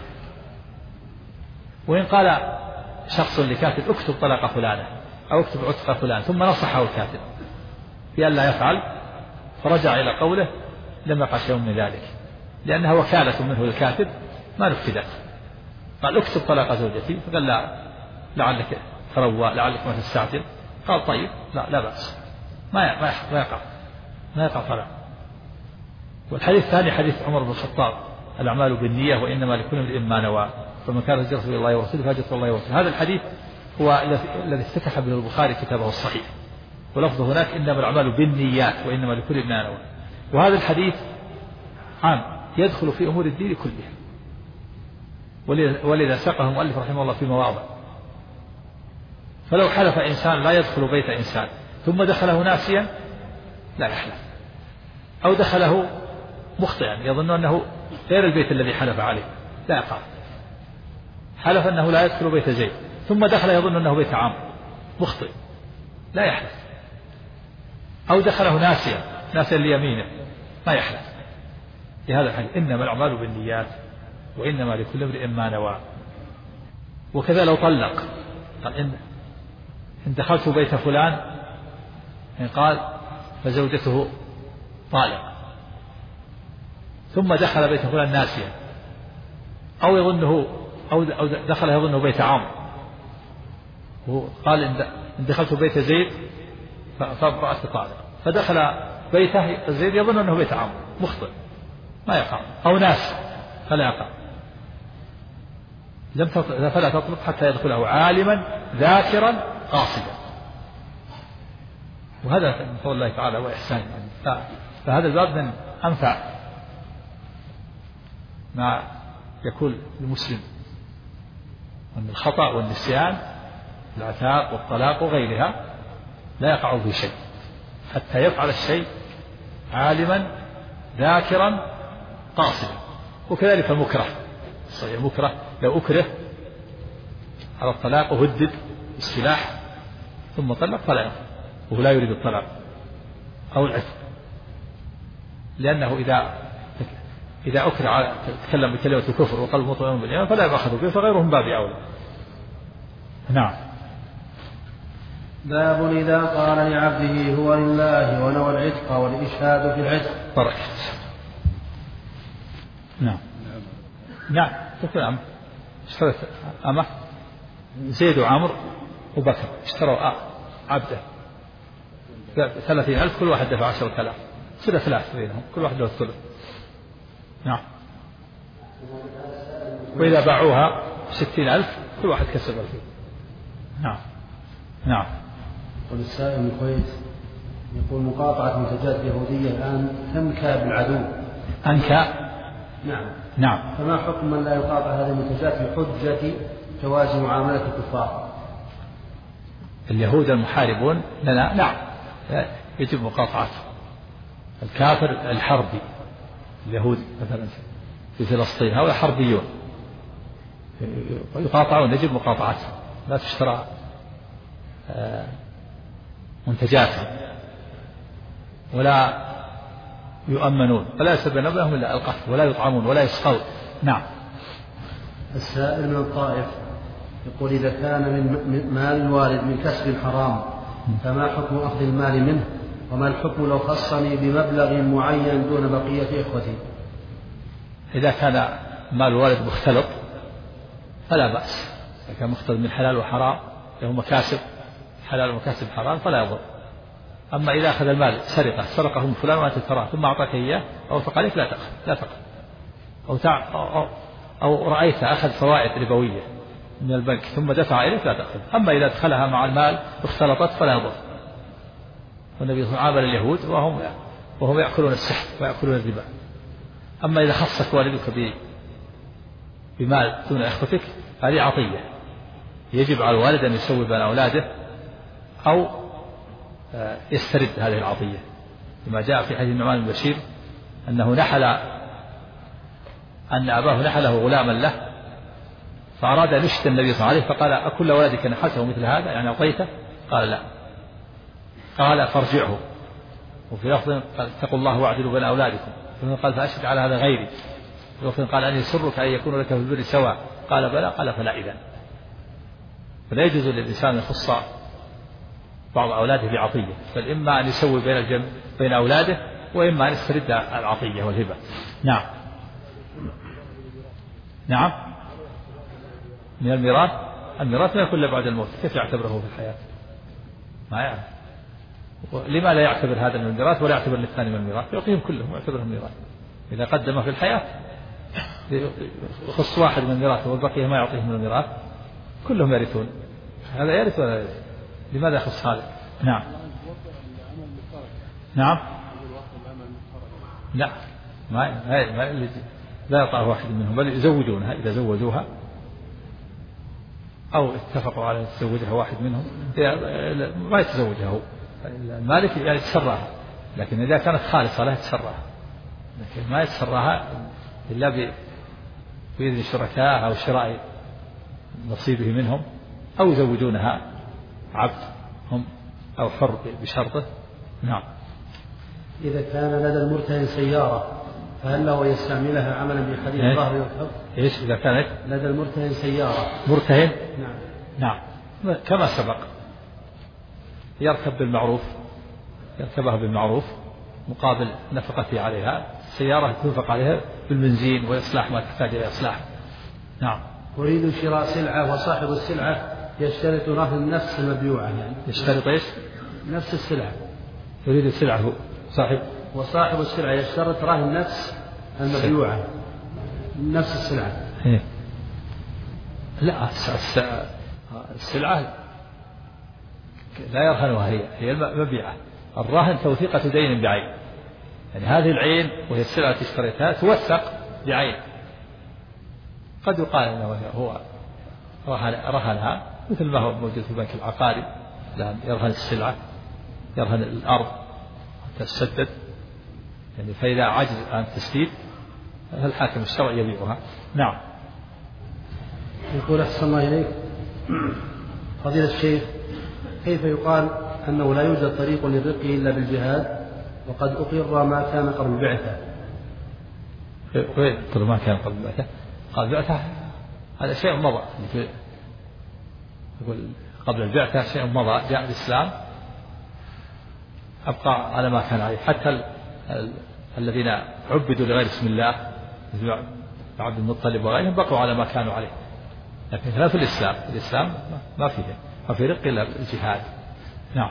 وإن قال شخص لكاتب اكتب طلاق فلانة أو اكتب عتق فلان ثم نصحه الكاتب بأن لا يفعل فرجع إلى قوله لم يقع شيء من ذلك، لأنها وكالة منه للكاتب ما نفذت. قال اكتب طلاق زوجتي، فقال لا لعلك تروى لعلك ما تستعجل، قال طيب لا بأس، ما يقع طلاق. والحديث الثاني حديث عمر بن الخطاب الأعمال بالنية وإنما لكل امرئ ما نوى فمن كان هجرته إلى الله ورسوله فهجرته الله ورسوله. هذا الحديث هو الذي افتتح به البخاري كتابه الصحيح، ولفظه هناك إنما الأعمال بالنيات وإنما لكل امرئ ما نوى. وهذا الحديث عام يدخل في أمور الدين كلها، ولذا ساقه المؤلف رحمه الله في مواضع. فلو حلف إنسان لا يدخل بيت إنسان ثم دخله ناسيا لا يحلف، أو دخله مخطئا يظن أنه غير البيت الذي حلف عليه لا يقع. حلف أنه لا يدخل بيت زيد ثم دخل يظن أنه بيت عام مخطئ لا يحلف، أو دخله ناسيا ليمينه ما يحلف. لهذا الحديث إنما الأعمال بالنيات وإنما لكل امرئ ما نوى. وكذا لو طلق قال إن دخلت بيت فلان إن قال فزوجته طالق ثم دخل بيت فلان ناسيا أو يظنه أو دخل يظنه بيت عام، وقال إن دخلت بيت زيد فامرأته طالق، فدخل بيته زيد يظن أنه بيت عام مخطئ ما يقع، أو ناس فلا يقع. فلا تطلق حتى يدخله عالما ذاكرا قاصدا. وهذا من فضل الله تعالى وإحسانه. فهذا الباب من أنفع ما يكون المسلم، وأن الخطأ والنسيان العتاق والطلاق وغيرها لا يقع في شيء حتى يفعل الشيء عالما ذاكرا قاصدا. وكذلك المكره صحيح، المكره لو أكره على الطلاق وهدد بالسلاح ثم طلق فلا يفعل وهو لا يريد الطلاق أو العتق، لأنه إذا أكره تكلم بكلمة الكفر وقلب مطمئن بالإيمان فلا يأخذ به، فغيرهم باب أولى. نعم. باب إذا قال لعبده هو لله ونوى العتق والإشهاد في العتق. بركة. نعم تقول اشترت أمه زيد وعمر وبكر اشتروا عبده 30,000 كل واحد دفع 10,000 صار 3 بينهم كل واحد له الثلث. نعم. وإذا باعوها 60,000 كل واحد كسب 2000. نعم. والسائل من الكويت يقول مقاطعة منتجات يهودية الآن تنكى بالعدو. أنكى. نعم. فما حكم من لا يقاطع هذه المنتجات بحجة جواز معاملة الكفار؟ اليهود المحاربون لنا نعم يجب مقاطعته. الكافر الحربي اليهود مثلا في فلسطين هؤلاء حربيون يقاطعون يجب مقاطعتهم، لا تشترى منتجاتهم ولا يؤمنون ولا يسبون لهم إلا القتل ولا يطعمون ولا يسقون. نعم. السائل من الطائف يقول إذا كان من مال الوالد من كسب حرام فما حكم أخذ المال منه، وما الحكم لو خصني بمبلغ معين دون بقية إخوتي؟ إذا كان مال الوالد مختلط فلا بأس، إذا كان مختلط من حلال وحرام له مكاسب حلال ومكاسب حرام فلا يضر. أما إذا أخذ المال سرقه من فلان وأنت تراه ثم أعطاك إياه أو أوثق عليك لا تأخذ. أو رأيت أخذ فوائد ربوية من البنك ثم دفع إليك لا تأخذ. أما إذا دخلها مع المال واختلطت فلا يضر. والنبي صلى الله عليه وسلم عامل اليهود وهم يأكلون السحت ويأكلون الربا. أما إذا خصك والدك بمال دون إخوتك هذه عطية يجب على الوالد أن يسوي بين أولاده أو يسترد هذه العطية، لما جاء في حديث النعمان بن بشير أن أباه نحله غلاما له فأراد أن يشتم النبي صلى الله عليه وسلم فقال أكل ولدك نحسه مثل هذا يعني أعطيته؟ قال لا. قال فارجعه. وفي لفظ قال اتقوا الله واعدلوا بين أولادكم. قال فأشهد على هذا غيري. في لفظ قال أن يسرك أن يكون لك في البر سواء. قال بلى. قال فلا إذن. فلا يجوز للإنسان أن يخص بعض أولاده بعطية، بل إما أن يسوي بين أولاده وإما أن يسترد العطية والهبة. نعم. نعم. من الميراث ما يكون إلا بعد الموت، كيف يعتبره في الحياة؟ ما يعرف. لما لا يعتبر هذا من الميراث ولا يعتبر الثاني من الميراث؟ يعطيهم كلهم ويعتبرهم ميراث. إذا قدم في الحياة يخص واحد من الميراث والبقية ما يعطيهم من الميراث كلهم يرثون. هذا يرث ولا يرث؟ لماذا يخص هذا؟ نعم. نعم. لا لا يعطاه واحد منهم، بل يزوجونها إذا زوجوها أو اتفقوا على يتزوجها واحد منهم ما يتزوجها هو المالك يعني يتسراها، لكن إذا كانت خالصة لا يتسراها، لكن ما يتسراها إلا بإذن الشركاء أو شراء نصيبه منهم أو يزوجونها عبد هم أو حر بشرطه. نعم. إذا كان لدى المرتهن سيارة فهل له يستعملها عملا بحديث الظهر والحب؟ إيش إذا كانت لدى المرتهن سيارة؟ مرتهن؟ نعم. نعم كما سبق، يركبها بالمعروف مقابل نفقته عليها. السيارة تنفق عليها بالبنزين وإصلاح ما تحتاج إلى إصلاح. نعم. أريد شراء سلعة وصاحب السلعة يشترط رهن نفس المبيوعة، يعني يشترط إيش؟ نفس السلعة. يريد السلعة هو وصاحب السلعة يشترط رهن نفس المبيوعة نفس السلعة. لا السلعة لا يرهنها، هي المبيعة. الرهن توثيقة دين بعين، يعني هذه العين وهي السلعة التي اشتريتها توثق بعين. قد يقال انه هو رهنها مثل ما هو موجود في بنك العقاري، لأن يرهن السلعة، يرهن الأرض تسدد، يعني فإذا عجز عن التسديد فالحاكم الشرعي يبيعها. نعم. يقول أحسن الله إليك فضيلة الشيخ، كيف يقال أنه لا يوجد طريق للرق إلا بالجهاد وقد أقر ما كان قبل البعثة؟ ما كان قبل البعثة؟ قبل البعثة هذا شيء مضى، يقول قبل البعثة شيء مضى، جاء الإسلام أبقى على ما كان عليه. حتى الذين عبدوا لغير اسم الله مثل عبد المطلب وغيرهم بقوا على ما كانوا عليه، لكن لا في الإسلام ما في رق إلا الجهاد. نعم.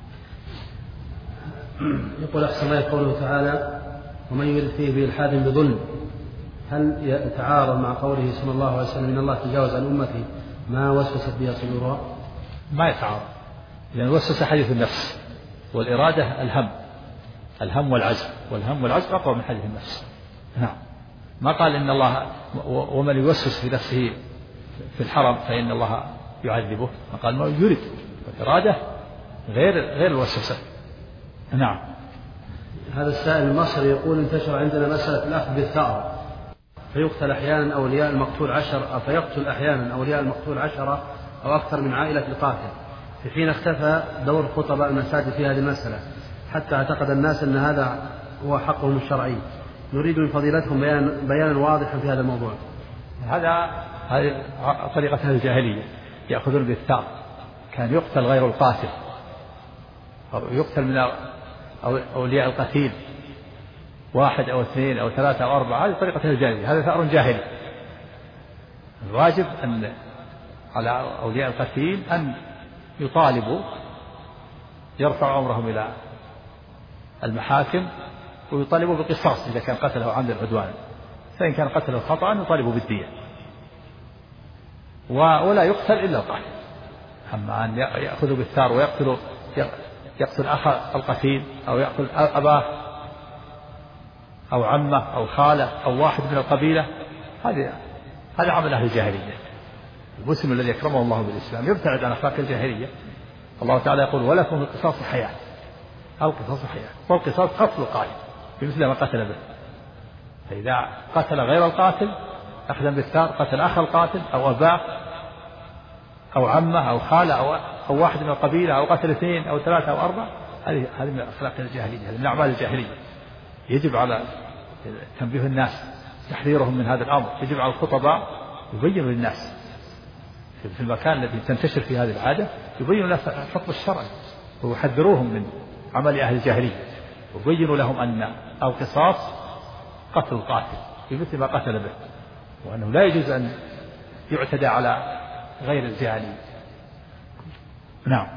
يقول أحسن الله قوله تعالى ومن يرد فيه بإلحاد بظلم، هل يتعارض مع قوله صلى الله عليه وسلم إن الله تجاوز عن أمتي ما وسوست بها صدورها؟ ما يتعارض، لأن وسوس حديث النفس، والإرادة الهم والعزم أقوى من حديث النفس. نعم. ما قال إن الله ومن يوسوس في نفسه في الحرم فإن الله يعذبه، ما قال ما يريد، والإرادة غير الوسوسة. نعم. هذا السائل المصري يقول انتشر عندنا مسألة الأخذ بالثأر، فيقتل أحيانا أولياء المقتول 10 أو فيقتل أحيانا أولياء المقتول 10 أو أكثر من عائلة القاتل، في حين اختفى دور خطباء المساجد في هذه المسألة حتى اعتقد الناس أن هذا هو حقهم الشرعي. نريد من فضيلتهم بيانا واضحا في هذا الموضوع. هذه طريقة أهل الجاهلية، يأخذون بالثأر، كان يقتل غير القاتل أو يقتل من أولياء القتيل 1 أو 2 أو 3 أو 4. هذه طريقة أهل الجاهلية، هذا ثأر جاهلي. الواجب أن على أولياء القتيل أن يطالبوا، يرفع أمرهم إلى المحاكم ويطالبوا بالقصاص إذا كان قتله عمد العدوان، فإن كان قتله خطأ يطالبوا بالدية، ولا يقتل إلا القاتل. أما أن يأخذوا بالثار يقتل أخ القتيل أو يقتل أباه أو عمه أو خاله أو واحد من القبيلة، هذا عمل أهل الجاهلية. المسلم الذي يكرمه الله بالإسلام يبتعد عن أخلاق الجاهلية. الله تعالى يقول ولكم القصاص حياة، القصاص حياة، والقصاص قتل القاتل بمثل ما قتل به. فإذا قتل غير القاتل أخذا بالثار قتل أخ القاتل أو أباه أو عمه أو خاله أو واحد من القبيلة أو قتل 2 أو 3 أو 4. هذه من أخلاق الجاهلية، هذه من أعمال الجاهلية. يجب على تنبيه الناس، تحذيرهم من هذا الأمر. يجب على الخطباء يبينوا للناس في المكان الذي تنتشر فيه هذه العادة، يبينوا الناس الحكم الشرعي ويحذروهم من عمل أهل الجاهلية، ويبينوا لهم أن القصاص قتل القاتل بمثل ما قتل به، وأنه لا يجوز أن يعتدى على غير الجاني. نعم.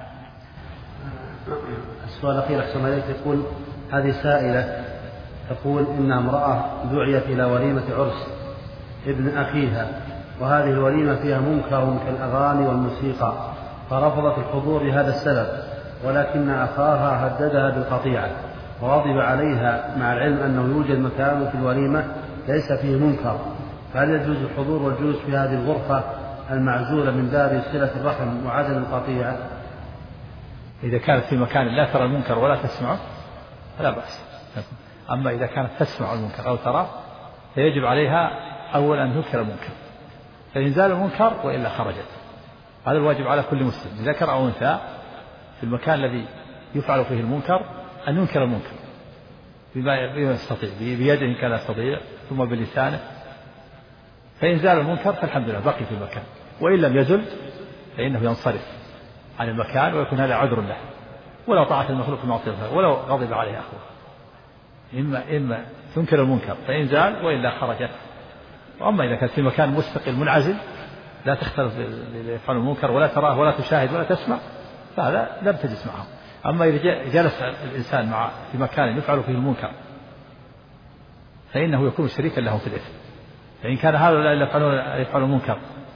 السؤال الأخير أحسن عليك، يقول هذه سائلة تقول إن امرأة دعيت إلى وليمة عرس ابن أخيها، وهذه الوليمة فيها منكر كالأغاني والموسيقى، فرفضت الحضور لهذا السبب، ولكن أخاها هددها بالقطيعة وغضب عليها، مع العلم أنه يوجد مكان في الوليمة ليس فيه منكر، فهل يجوز الحضور والجلوس في هذه الغرفة المعزولة من باب صلة الرحم وعدم القطيعة؟ إذا كانت في مكان لا ترى المنكر ولا تسمعه فلا بأس. أما إذا كانت تسمع المنكر أو تراه فيجب عليها أولا أن تنكر المنكر، فإنزال المنكر وإلا خرجت. هذا الواجب على كل مسلم ذكر أو أنثى في المكان الذي يفعل فيه المنكر أن ينكر المنكر بما يستطيع، بيده إن كان يستطيع، ثم بلسانه. فإنزال المنكر فالحمد لله بقي في المكان، وإن لم يزل فإنه ينصرف عن المكان ويكون هذا عذر له، ولو طاعة المخلوق معصيته ولو غضب عليه أخوه. إما تنكر المنكر فإنزال وإلا خرجت. وأما إذا كانت في مكان مستقل منعزل لا تختلط يفعل المنكر ولا تراه ولا تشاهد ولا تسمع، فهذا لم تجلس معه. أما إذا جلس الإنسان في مكان يفعل فيه المنكر فإنه يكون شريكا له في الإثم. فإن كان هؤلاء يفعلون المنكر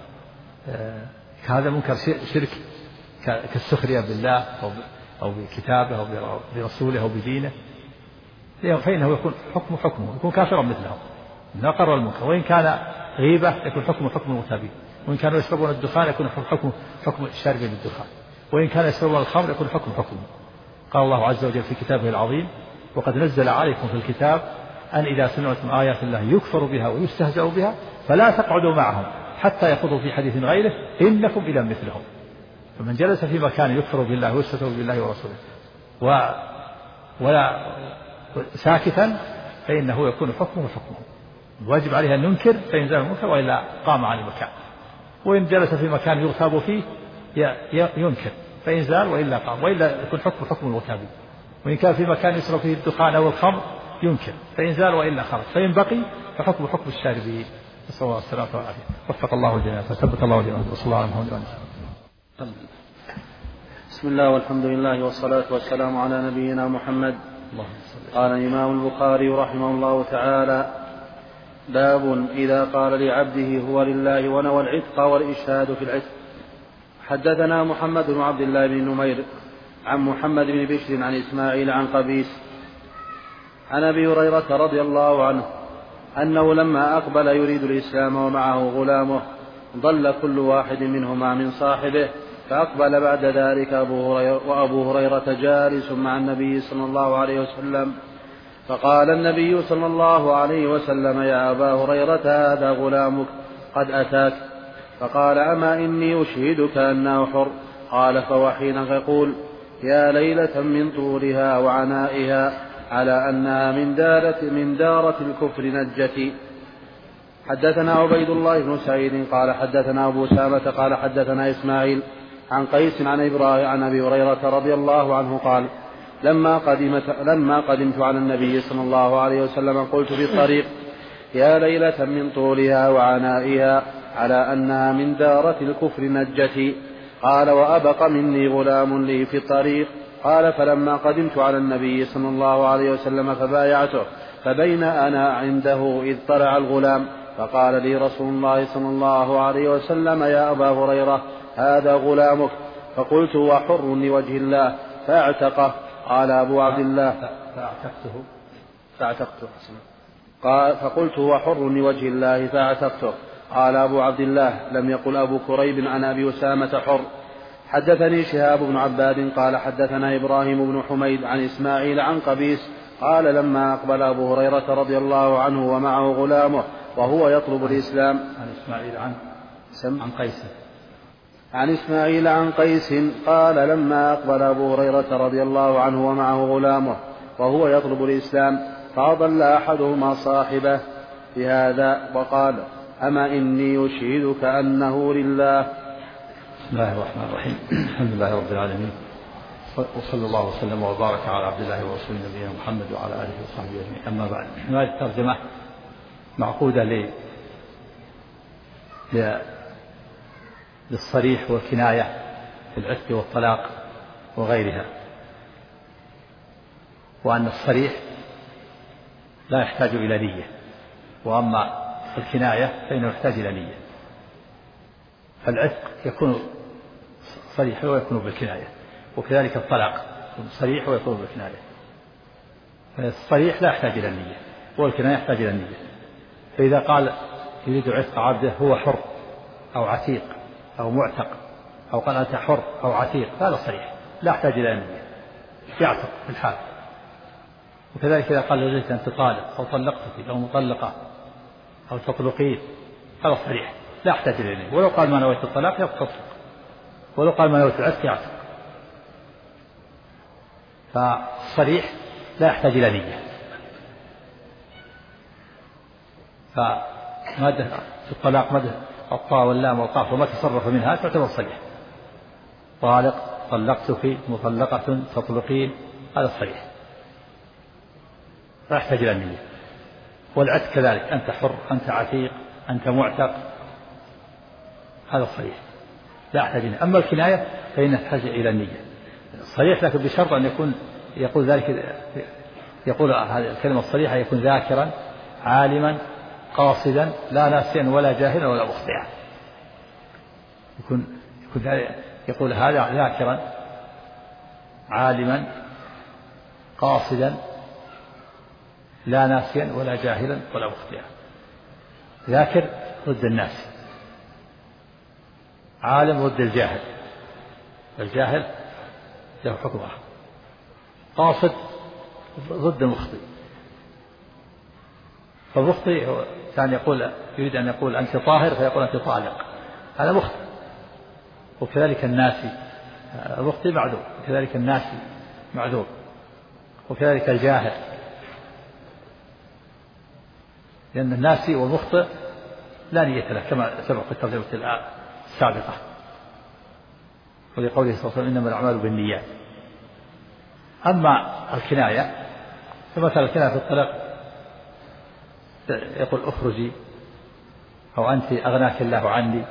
هذا منكر شرك كالسخرية بالله أو بكتابه أو برسوله أو بدينه، فإنه يكون حكمه يكون كافرا مثلهم من أقر المنكر. وإن كان غيبة يكون حكم المغتابين، وإن كانوا يشربون الدخان يكون حكم الشاربين للدخان، وإن كان يشربون الخمر يكون حكمه. قال الله عز وجل في كتابه العظيم: وقد نزل عليكم في الكتاب أن إذا سمعتم آيات الله يكفر بها ويستهزأ بها فلا تقعدوا معهم حتى يخوضوا في حديث غيره إنكم إذا مثلهم. فمن جلس في مكان يكفر بالله ويستهزأ بالله ورسوله ولا ساكتا فإنه يكون حكمه. الواجب عليه أن ننكر فإنزال المنكر وإلا قام عن المكان. وإن جلس في مكان يغتاب فيه ينكر فإنزال وإلا قام، وإلا يكون حكم المغتابين. وإن كان في مكان يشرب فيه الدخان أو الخمر ينكر فإنزال وإلا خرج، فإن بقي فحكم الشاربين. نسأل الله السلامة والعافية. وفق الله الجميع فثبت الله الجميع. وصلى الله على محمد وعلى آله. بسم الله والحمد لله والصلاة والسلام على نبينا محمد. قال الإمام البخاري رحمه الله تعالى: باب إذا قال لعبده هو لله ونوى العتق والإشهاد في العتق. حدثنا محمد بن عبد الله بن نمير عن محمد بن بشر عن إسماعيل عن قبيس عن أبي هريرة رضي الله عنه أنه لما أقبل يريد الإسلام ومعه غلامه ضل كل واحد منهما من صاحبه، فأقبل بعد ذلك وأبو هريرة جالس مع النبي صلى الله عليه وسلم، فقال النبي صلى الله عليه وسلم: يا أبا هريرة هذا غلامك قد أتاك. فقال: أما إني أشهدك أنه حر. قال: فوحين يقول: يا ليلة من طولها وعنائها على أنها من دارة الكفر نجتي. حدثنا عبيد الله بن سعيد قال حدثنا أبو سامة قال حدثنا إسماعيل عن قيس عن إبراهيم عن أبي هريرة رضي الله عنه قال: لما قدمت على النبي صلى الله عليه وسلم قلت في الطريق: يا ليلة من طولها وعنائها على أنها من دارة الكفر نجتي. قال: وأبق مني غلام لي في الطريق. قال: فلما قدمت على النبي صلى الله عليه وسلم فبايعته، فبين أنا عنده إذ طلع الغلام، فقال لي رسول الله صلى الله عليه وسلم: يا أبا هريرة هذا غلامك. فقلت: وحر لوجه الله فاعتقه. قال أبو عبد الله: فاعتقته. فقلت: وحر لوجه الله فاعتقته. قال أبو عبد الله: لم يقل أبو كريب عن أبي أسامة حر. حدثني شهاب بن عباد قال حدثنا إبراهيم بن حميد عن إسماعيل عن قبيس قال: لما أقبل أبو هريرة رضي الله عنه ومعه غلامه وهو يطلب الإسلام. عن إسماعيل عن قيس. عن إسماعيل عن قيس قال لما أقبل أبو هريرة رضي الله عنه ومعه غلامه وهو يطلب الإسلام فأضل أحدهما صاحبه بهذا وقال أما إني أشهدك أنه لله. بسم الله الرحمن الرحيم. الحمد لله رب العالمين، وصلى الله وسلم وبارك على عبد الله ورسوله نبينا محمد وعلى آله وصحبه أجمعين. أما بعد، هذه الترجمة معقودة للصريح والكناية في العتق والطلاق وغيرها، وأن الصريح لا يحتاج إلى نية، وأما الكناية فإنه يحتاج إلى نية. فالعتق يكون صريح ويكون بالكناية، وكذلك الطلاق يكون صريح ويكون بالكناية. الصريح لا يحتاج إلى النية، والكناية يحتاج إلى النية. فإذا قال يريد عتق عبده هو حر أو عتيق أو معتق، أو قال أنت حر أو عتيق، هذا صريح لا يحتاج إلى النية، يعتق في الحال. وكذلك إذا قال لزوجتك أنت طالق أو طلقتك أو مطلقة أو تطلقين، هذا صريح لا يحتاج إلى النية. ولو قال ما نويت الطلاق يطلق، ولو قال ما نويت العتق يعتق. فالصريح لا يحتاج إلى نية. فمادة في الطلاق مادة الطاء واللام والقاف وما تصرف منها تعتبر صريح. طالق، طلقتك، مطلقة، تطلقين، هذا الصريح لا يحتاج إلى النية. والعتق كذلك، أنت حر، أنت عتيق، أنت معتق، هذا الصريح لا يحتاج إلى. أما الكناية فإنها تحتاج إلى النية. صريح لكن بشرط أن يقول ذلك، يقول هذه الكلمة الصريحة يكون ذاكرا عالما قاصدا لا ناسيا ولا جاهلا ولا مخطئا. يقول هذا ذاكرا عالما قاصدا لا ناسيا ولا جاهلا ولا مخطئا. ذاكر ضد الناس، عالم ضد الجاهل، الجاهل له حكم آخر، قاصد ضد المخطئ. فالمخطئ كان يريد أن يقول أنت طاهر فيقول أنت طالق، هذا مخطئ. وكذلك الناسي، المخطئ معذور، وكذلك الناسي معذور، وكذلك الجاهل، لأن الناسي والمخطئ لا نية له كما سبق الترجمة السابقة. ولقوله صلى الله عليه وسلم إنما الأعمال بالنيات. أما الكناية فمثلا الكناية في الطلاق يقول اخرجي، أو أنت أغناك الله عني،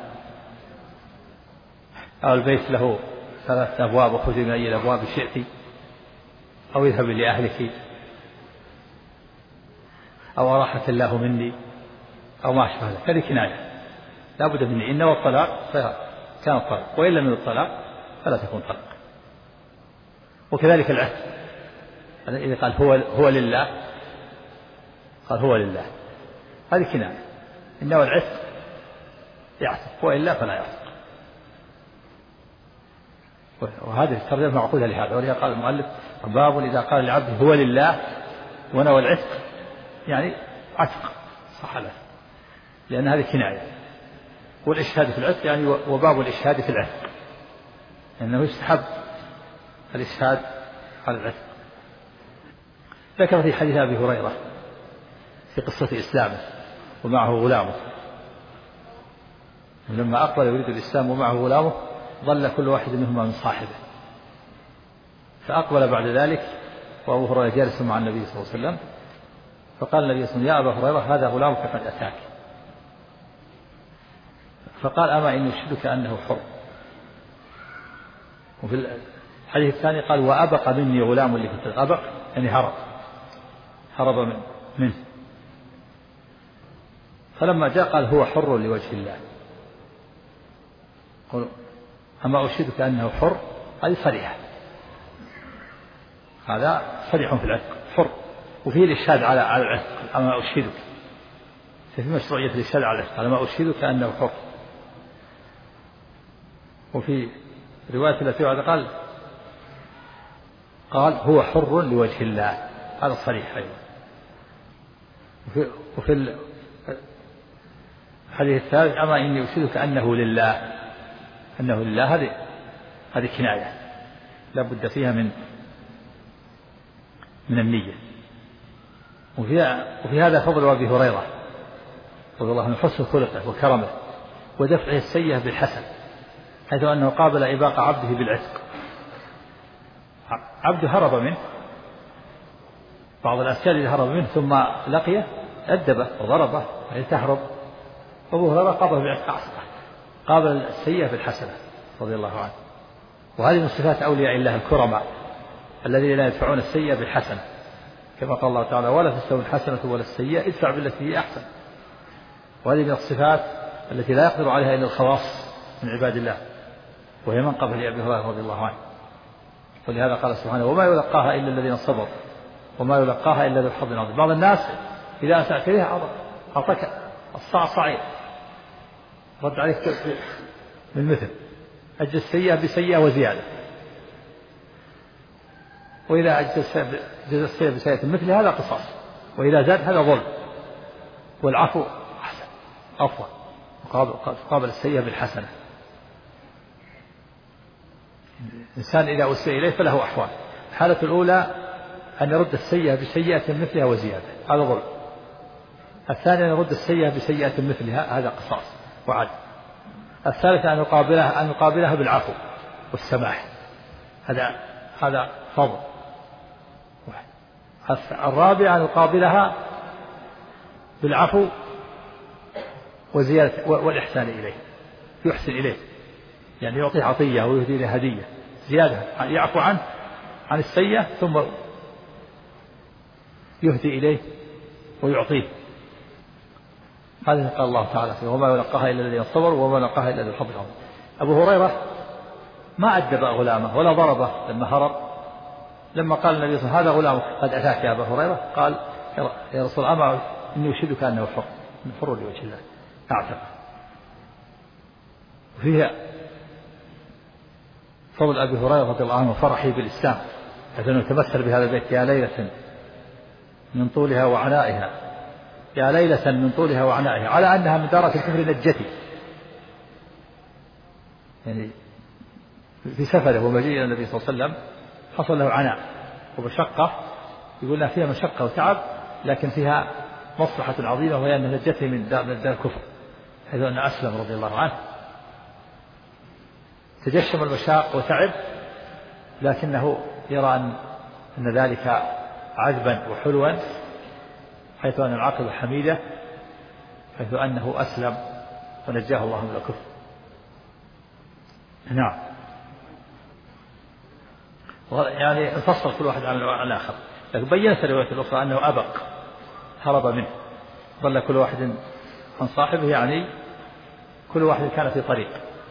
أو البيت له 3 أبواب اخرجي من أي الأبواب شئت، أو اذهبي لأهلك، أو أراحك الله مني، أو ما أشبه ذلك. هذه كناية لا بد من إن والطلاق كان الطلاق، وإن لم يكن الطلاق فلا تكون طلاق. وكذلك العهد، إذا قال هو لله، قال هو لله، هذه كناية. إنه العهد يعتق، وإلا فلا يعتق. وهذه الترجمة معقولة لهذا. ولهذا قال المؤلف باب إذا قال العبد هو لله ونوى العتق، يعني عتق صح له، لأن هذه كناية. والإشهاد في العتق يعني وباب الإشهاد في العتق، لأنه يستحب الإشهاد على العتق. ذكر في حديث أبي هريرة في قصة إسلامه ومعه غلامه، لما أقبل يريد الإسلام ومعه غلامه ظل كل واحد منهما من صاحبه. فأقبل بعد ذلك وأبو هريرة جالس مع النبي صلى الله عليه وسلم، فقال النبي صلى الله عليه وسلم يا أبا هريرة هذا غلامك قد أتاك. فقال أما إني أشهدك أنه حر. وفي الحديث الثاني قال وأبق مني غلام اللي في الأبق يعني هرب منه. فلما جاء قال هو حر لوجه الله. قل أما أشهدك أنه حر، هذه صريحة، هذا صريح في العتق حر. وفيه الإشهاد على العتق أما أشهدك، في مشروعية الإشهاد على العتق أما أشهدك أنه حر. وفي رواية التي بعد قال هو حر لوجه الله، هذا صريح أيضا. وفي الحديث الثالث أما إني أشهدك أنه لله، أنه لله هذه كناية لا بد فيها من النية. وفي هذا فضل أبي هريرة رضي الله عنه حسن خلقه وكرمه ودفعه السيئة بالحسن، حيث أنه قابل إباق عبده بالعتق. عبده هرب منه، بعض الأشياء اللي هرب منه ثم لقيه أدبه وضربه يعني تهرب. أبو هريرة قابل بالعتق، قابل السيئة بالحسنة رضي الله عنه. وهذه من صفات أولياء الله الكرماء الذين لا يدفعون السيئة بالحسنة، كما قال الله تعالى ولا تستوي الحسنة ولا السيئة ادفع بالتي هي أحسن. وهذه من الصفات التي لا يقدر عليها إلا الخواص من عباد الله، وهي منقبة لأبي هريرة رضي الله عنه. ولهذا قال سبحانه وما يلقاها إلا الذين صبروا وما يلقاها إلا ذو حظ عظيم. بعض الناس إذا أسأت إليه أعطاك الصعيد رد عليك من مثل أجل السيئة بسيئة وزيادة، وإذا أجل السيئة بسيئة مثل هذا قصاص، وإذا زاد هذا ظلم. والعفو أحسن أفضل، تقابل السيئة بالحسنة. الإنسان إذا أسيء إليه فله أحوال. الحالة الأولى أن يرد السيئة بسيئة مثلها وزيادة، هذا ظلم. الثاني أن يرد السيئة بسيئة مثلها، هذا قصاص وعدل. الثالث أن يقابلها بالعفو والسماح، هذا فضل. الرابع أن يقابلها بالعفو وزيادة والإحسان إليه، يحسن إليه يعني يعطيه عطية ويهدي له هدية زيادة، يعفو عنه عن السيئة ثم يهدي إليه ويعطيه. هذا قال الله تعالى فيه وما يلقاها إلا الذين صبروا وما يلقاها إلا ذو حظ عظيم. أبو هريرة ما أدب غلامه ولا ضربه لما هرب. لما قال النبي صلى الله عليه وسلم هذا غلامك قد أتاك يا أبا هريرة، قال يا رسول الله إني أشهدك أنه حر من حر لوجه الله أعتق. وفيها فضل أبي هريرة رضي الله عنه وفرحه بالإسلام، حيث أنه تمثل بهذا البيت يا ليلة من طولها وعنائها، يا ليلة من طولها وعنائها، على أنها من دارة الكفر نجتي. يعني في سفره ومجيء إلى النبي صلى الله عليه وسلم حصل له عناء ومشقة، يقول لها فيها مشقة وتعب لكن فيها مصلحة عظيمة، وهي أن نجته من دار الكفر، حيث أن أسلم رضي الله عنه تجشم المشاق وتعب، لكنه يرى أن ذلك عذبا وحلوا، حيث أن العاقبة حميدة، حيث أنه أسلم ونجاه الله من الكفر. نعم. يعني انفصل كل واحد عن الآخر، لكن بينت الرواية الأخرى أنه أبق هرب منه، ظل كل واحد عن صاحبه، يعني كل واحد كان في طريق.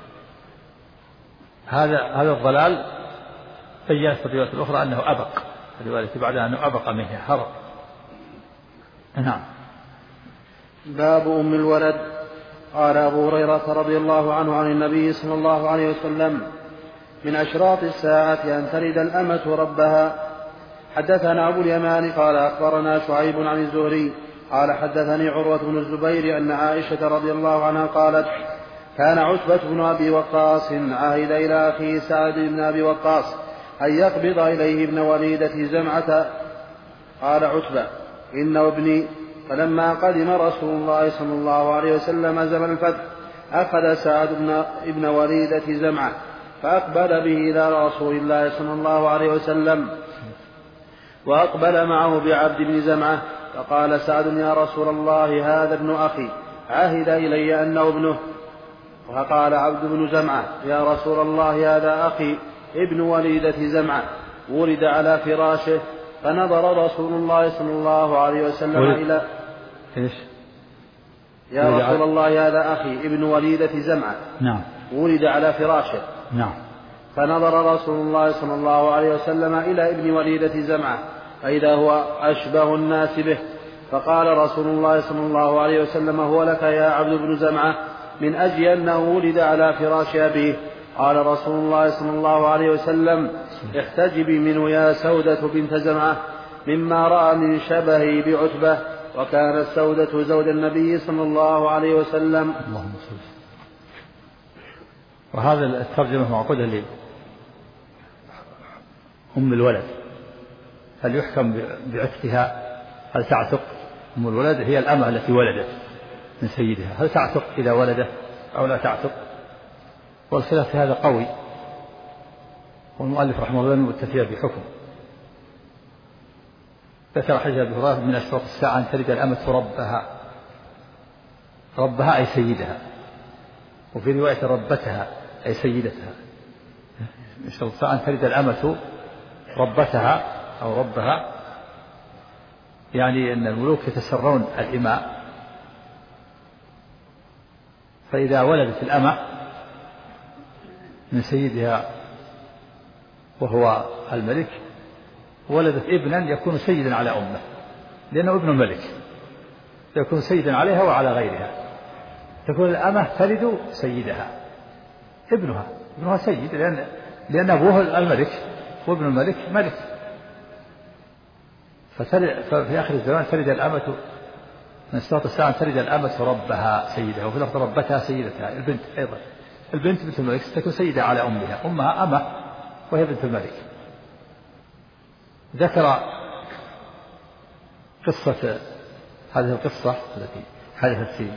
هذا الضلال بينت الرواية الأخرى أنه أبق، الرواية بعدها أنه أبق منه هرب. نعم. باب أم الولد. قال أبو هريرة رضي الله عنه عن النبي صلى الله عليه وسلم من أشراط الساعة أن تلد الأمة ربها. حدثنا أبو اليمان قال أخبرنا شعيب عن الزهري قال حدثني عروة بن الزبير أن عائشة رضي الله عنها قالت كان عتبة بن أبي وقاص عهد إلى أخيه سعد بن أبي وقاص أن يقبض إليه ابن وليدة زمعة. قال عتبة إنه ابني. فلما قدم رسول الله صلى الله عليه وسلم زمن الفتح أخذ سعد ابن وليدة زمعة فأقبل به إلى رسول الله صلى الله عليه وسلم، وأقبل معه بعبد بن زمعة، فقال سعد يا رسول الله هذا ابن أخي عهد إلي أنه ابنه. فقال عبد بن زمعة يا رسول الله هذا أخي ابن وليدة زمعة ولد على فراشه. فنظر رسول الله صلى الله عليه وسلم إلى يا رسول الله هذا أخي ابن وليدة زمعة نعم ولد على فراشه. نعم. فنظر رسول الله صلى الله عليه وسلم إلى ابن وليدة زمعة فإذا هو أشبه الناس به. فقال رسول الله صلى الله عليه وسلم هو لك يا عبد بن زمعة من أجل أنه ولد على فراش أبيه. قال رسول الله صلى الله عليه وسلم احتجبي منه يا سودة بنت زمعة مما رأى من شبهه بعتبة. وكانت سودة زوج النبي صلى الله عليه وسلم. اللهم صل. وهذا الترجمة معقودة لي أم الولد، هل يحكم بعتقها؟ هل تعتق أم الولد؟ هي الأمة التي ولدت من سيدها، هل تعتق إذا ولدت أو لا تعتق؟ والخلاف في هذا قوي، والمؤلف رحمه الله متفق بحكم. ذكر حديث أبي هريرة من أشراط الساعة أن تلد الأمة ربها، ربها أي سيدها، وفي رواية ربتها أي سيدتها. من أشراط الساعة أن تلد الأمة ربتها أو ربها، يعني أن الملوك يتسرون الإماء، فإذا ولدت الأمة من سيدها وهو الملك ولدت ابنا يكون سيدا على أمه، لأنه ابن الملك، يكون سيدا عليها وعلى غيرها. تكون الأمة تلد سيدها، ابنها سيد، لأن أبوه الملك وابن الملك ملك. ففي آخر الزمان تلد الأمة من أشراط الساعة تلد الأمة ربها سيدها، وفي لفظ ربتها سيدتها. البنت أيضا، البنت بنت الملك تكون سيدة على أمها، أمها أمة وهي بنت الملك. ذكر قصة هذه القصة التي حدثت في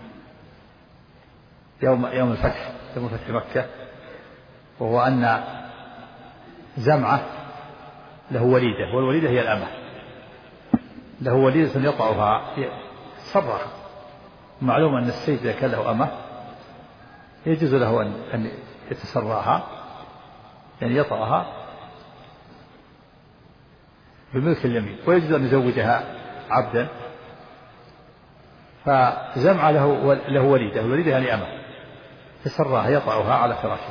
يوم الفتح، يوم فتح مكة، وهو أن زمعة له وليدة، والوليدة هي الأمة، له وليدة يطأها صرها. معلوم أن السيد إذا كان له أمة يجوز له أن يتسراها، يعني يطأها بملك اليمين، ويجوز أن يزوجها عبدا. فزمع له وليدة، الوليدة يعني أمة، تسراها يطأها على فراشه.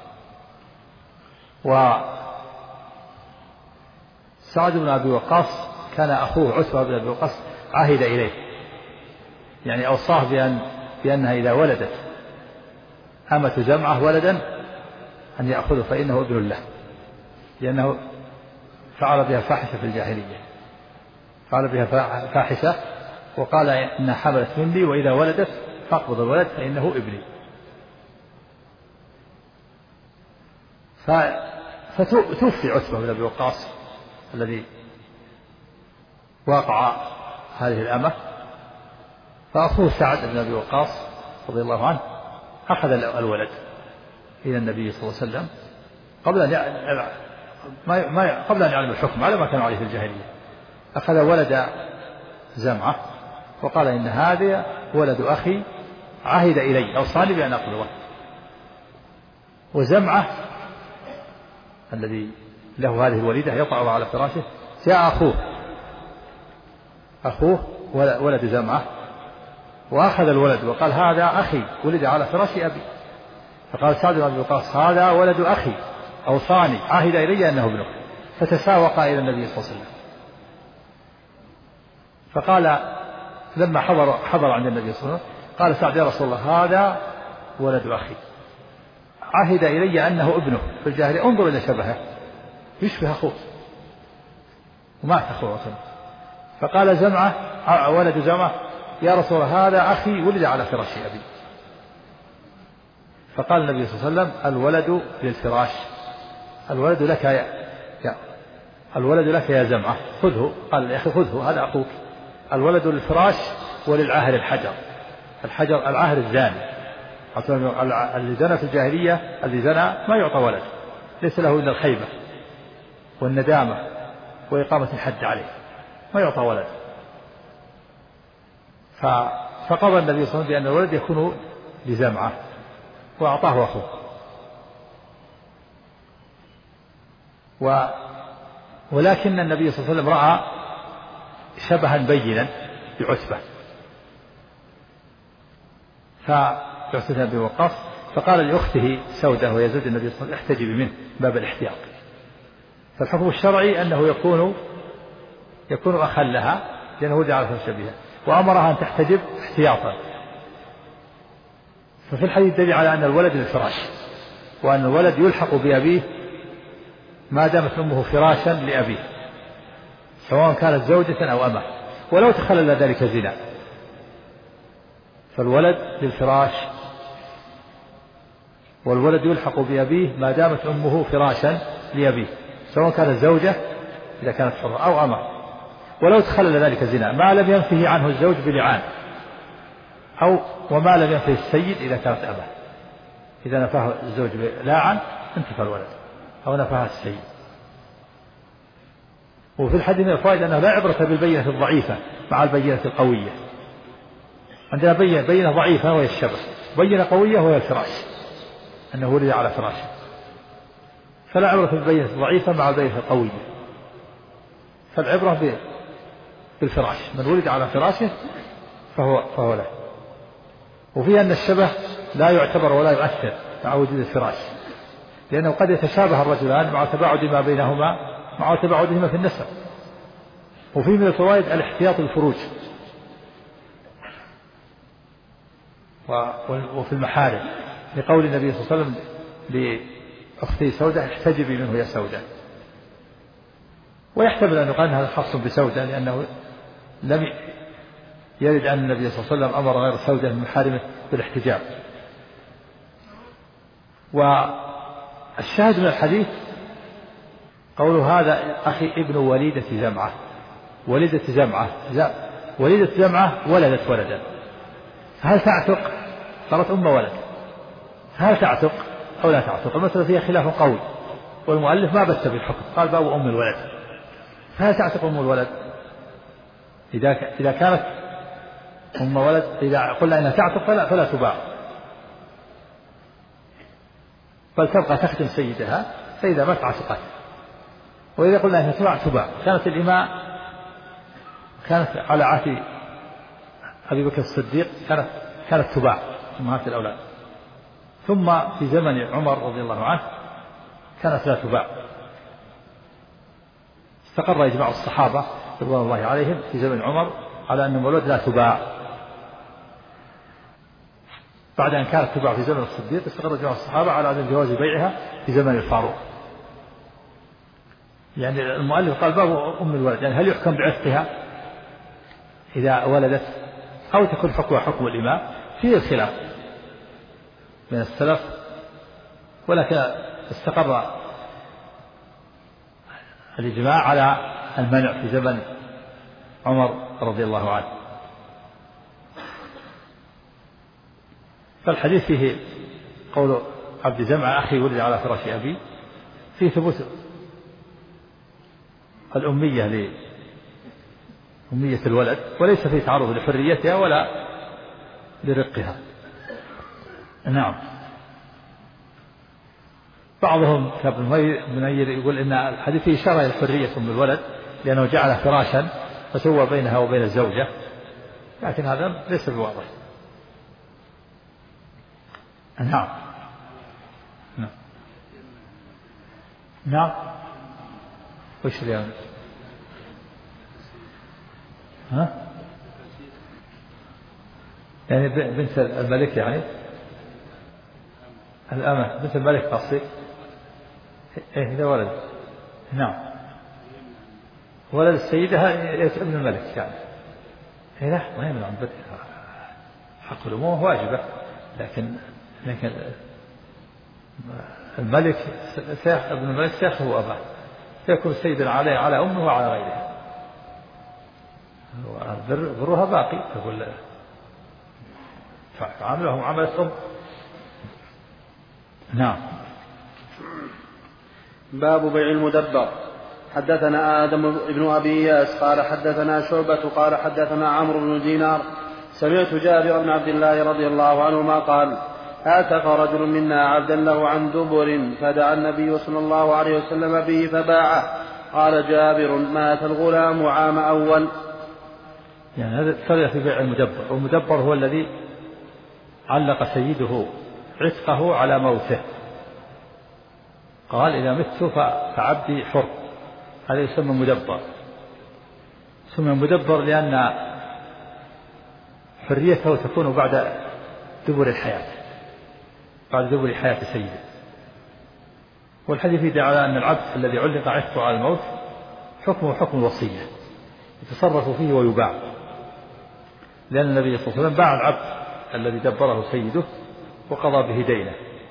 وسعد بن أبي وقاص كان أخوه عتبة بن أبي وقاص عهد إليه، يعني أوصاه بأنها إذا ولدت أمة زمعة ولدا أن يأخذه، فإنه ابن له، لأنه فعل بها فاحشة في الجاهلية، فعل بها فاحشة وقال إنها حملت مني، وإذا ولدت فاقبض الولد فإنه ابني. فتوفي عتبة بن أبي وقاص الذي واقع هذه الأمة، فأخوه سعد بن أبي وقاص رضي الله عنه أخذ الولد إلى النبي صلى الله عليه وسلم قبل أن يعلم الحكم على ما كان عليه في الجاهلية. أخذ ولد زمعة وقال إن هذا ولد أخي عهد إلي، أوصاني بأن أقبضه. وزمعة الذي له هذه الوليدة يطأ على فراشه، جاء أخوه ولد زمعة وأخذ الولد وقال هذا أخي ولد على فراش أبي. فقال سعد بن أبي وقاص هذا ولد أخي أوصاني عهد إلي أنه ابنه. فتساوق إلى النبي صلى الله عليه وسلم، فقال لما حضر عند النبي صلى الله عليه وسلم قال سعد يا رسول الله هذا ولد أخي عهد إلي أنه ابنه في الجاهلية، انظر إلى شبهه يشبه أخوه، ومات أخوه. فقال زمعة ولد زمعة يا رسول الله هذا أخي ولد على فراش أبي. فقال النبي صلى الله عليه وسلم الولد للفراش، الولد لك يا زمعة خذه. قال يا أخي خذه هذا أخوك. الولد للفراش وللعاهر الحجر العاهر الزاني، اللي زنى في الجاهلية، اللي زنى ما يعطى ولد، ليس له إلا الخيبة والندامة وإقامة الحد عليه، ما يعطى ولد. فقضى النبي صلى الله عليه وسلم بأن الولد يكون لزمعة وأعطاه أخوه. ولكن النبي صلى الله عليه وسلم رأى شبها بينا بعتبة، فعتبة بن وقاص فقال لأخته سودة وهي زوج النبي صلى الله عليه وسلم احتجبي منه باب الاحتياط. فالحكم الشرعي أنه يكون أخا لها لأنه ولد على فراش أبيها، وأمرها أن تحتجب احتياطا. ففي الحديث دليل على أن الولد للفراش، وأن الولد يلحق بأبيه ما دامت أمه فراشا لأبيه، سواء كانت زوجة أو أمه. ولو تخلل ذلك زنا. فالولد للفراش، والولد يلحق بأبيه ما دامت أمه فراشا لأبيه، سواء كانت زوجة إذا كانت حرة أو أمة. ولو تخلل ذلك زنا ما لم ينفه عنه الزوج بلعان، أو وما لم ينفه السيد إذا كانت أبه. إذا نفاه الزوج بلاعن انتفى الولد، أو نفاه السيد. وفي الحديث من الفوائد أنه لا عبرة بالبينة الضعيفة مع البينة القوية. عندنا بينة ضعيفة وهي الشبه، بينة قوية وهي الفراش، أنه ولد على فراشه. فلا عبرة بالبينة الضعيفة مع البينة القوية، فالعبرة بالفراش، من ولد على فراشه فهو له. وفيها أن الشبه لا يعتبر ولا يؤثر مع وجود الفراش، لأنه قد يتشابه الرجلان مع تباعد ما بينهما مع تباعدهما في النسب. وفيه من الفوائد الاحتياط الفروج، وفي المحارم، لقول النبي صلى الله عليه وسلم لأخته سودة: احتجبي منه يا سودة. ويحتمل أن يقال هذا خاص بسودة، لأنه لم يرد أن النبي صلى الله عليه وسلم أمر غير سودة من محارمه بالاحتجاب. والشاهد من الحديث قوله: هذا أخي ابن وليدة زمعة. وليدة زمعة ولدت ولدا، هل تعتق؟ صارت أم ولد، هل تعتق أو لا تعتق؟ المسألة فيها خلاف قول، والمؤلف ما بث بالحكم، قال: باب أم الولد. هل تعتق أم الولد؟ إذا كانت أم ولد، إذا قلنا إنها تعتق فلا تباع، بل تبقى تخدم سيدها، فإذا مات عتقت. وإذا قلنا إنها تباع، كانت الإماء كانت على عهد أبي بكر الصديق كانت تباع أمهات الأولاد، ثم في زمن عمر رضي الله عنه كانت لا تباع. استقر إجماع الصحابة رضوان الله عليهم في زمن عمر على أن المولود لا تباع. بعد أن كانت تباع في زمن الصديق استقر إجماع الصحابة على عدم جواز بيعها في زمن الفاروق. يعني المؤلف قال: باب أم الولد، يعني هل يحكم بعتقها إذا ولدت، أو تكون حكمها حكم الإمام؟ فيه الخلاف من السلف، ولكن استقر الإجماع على المنع في زمن عمر رضي الله عنه. فالحديث فيه قول عبد زمعة: أخي ولد على فراش أبي، فيه ثبوت الأمية أمية الولد، وليس فيه تعرض لحريتها ولا لرقها. نعم. بعضهم كابن منير يقول إن الحديث فيه إشارة إلى حرية أم الولد، لأنه جعل فراشا فسوى بينها وبين الزوجة، لكن هذا ليس بواضح. نعم. نعم. وش اليوم؟ يعني بنت الملك، يعني الأمة بنت الملك قصدي. إذا ولد، نعم، ولد السيدة ابن الملك يعني. لا، ما يمنع حق الأمومة واجبة، لكن الملك ابن الملك سيخه أباه، فيكون سيدا على أمه وعلى غيرها، برها باقي، تقول فعاملهم عملة أم. نعم. باب بيع المدبر. حدثنا آدم بن أبي إياس قال حدثنا شعبة قال حدثنا عمرو بن دينار سمعت جابر بن عبد الله رضي الله عنهما قال: اعتق رجل منا عبدا له عن دبر، فدعا النبي صلى الله عليه وسلم به فباعه. قال جابر: مات الغلام عام أول. يعني هذا فرق في بيع المدبر، والمدبر هو الذي علق سيده عتقه على موته، قال: إذا مت فعبدي حر. هذا يسمى مدبر. سمي مدبر لأن حريته تكون بعد دبر الحياة، بعد دبر حياة سيده. والحديث يدل على أن العبد الذي علق عتقه على الموت حكمه حكم الوصية، يتصرف فيه ويباع، لأن النبي صلى الله عليه وسلم باع العبد الذي دبره سيده وقضى به دينه.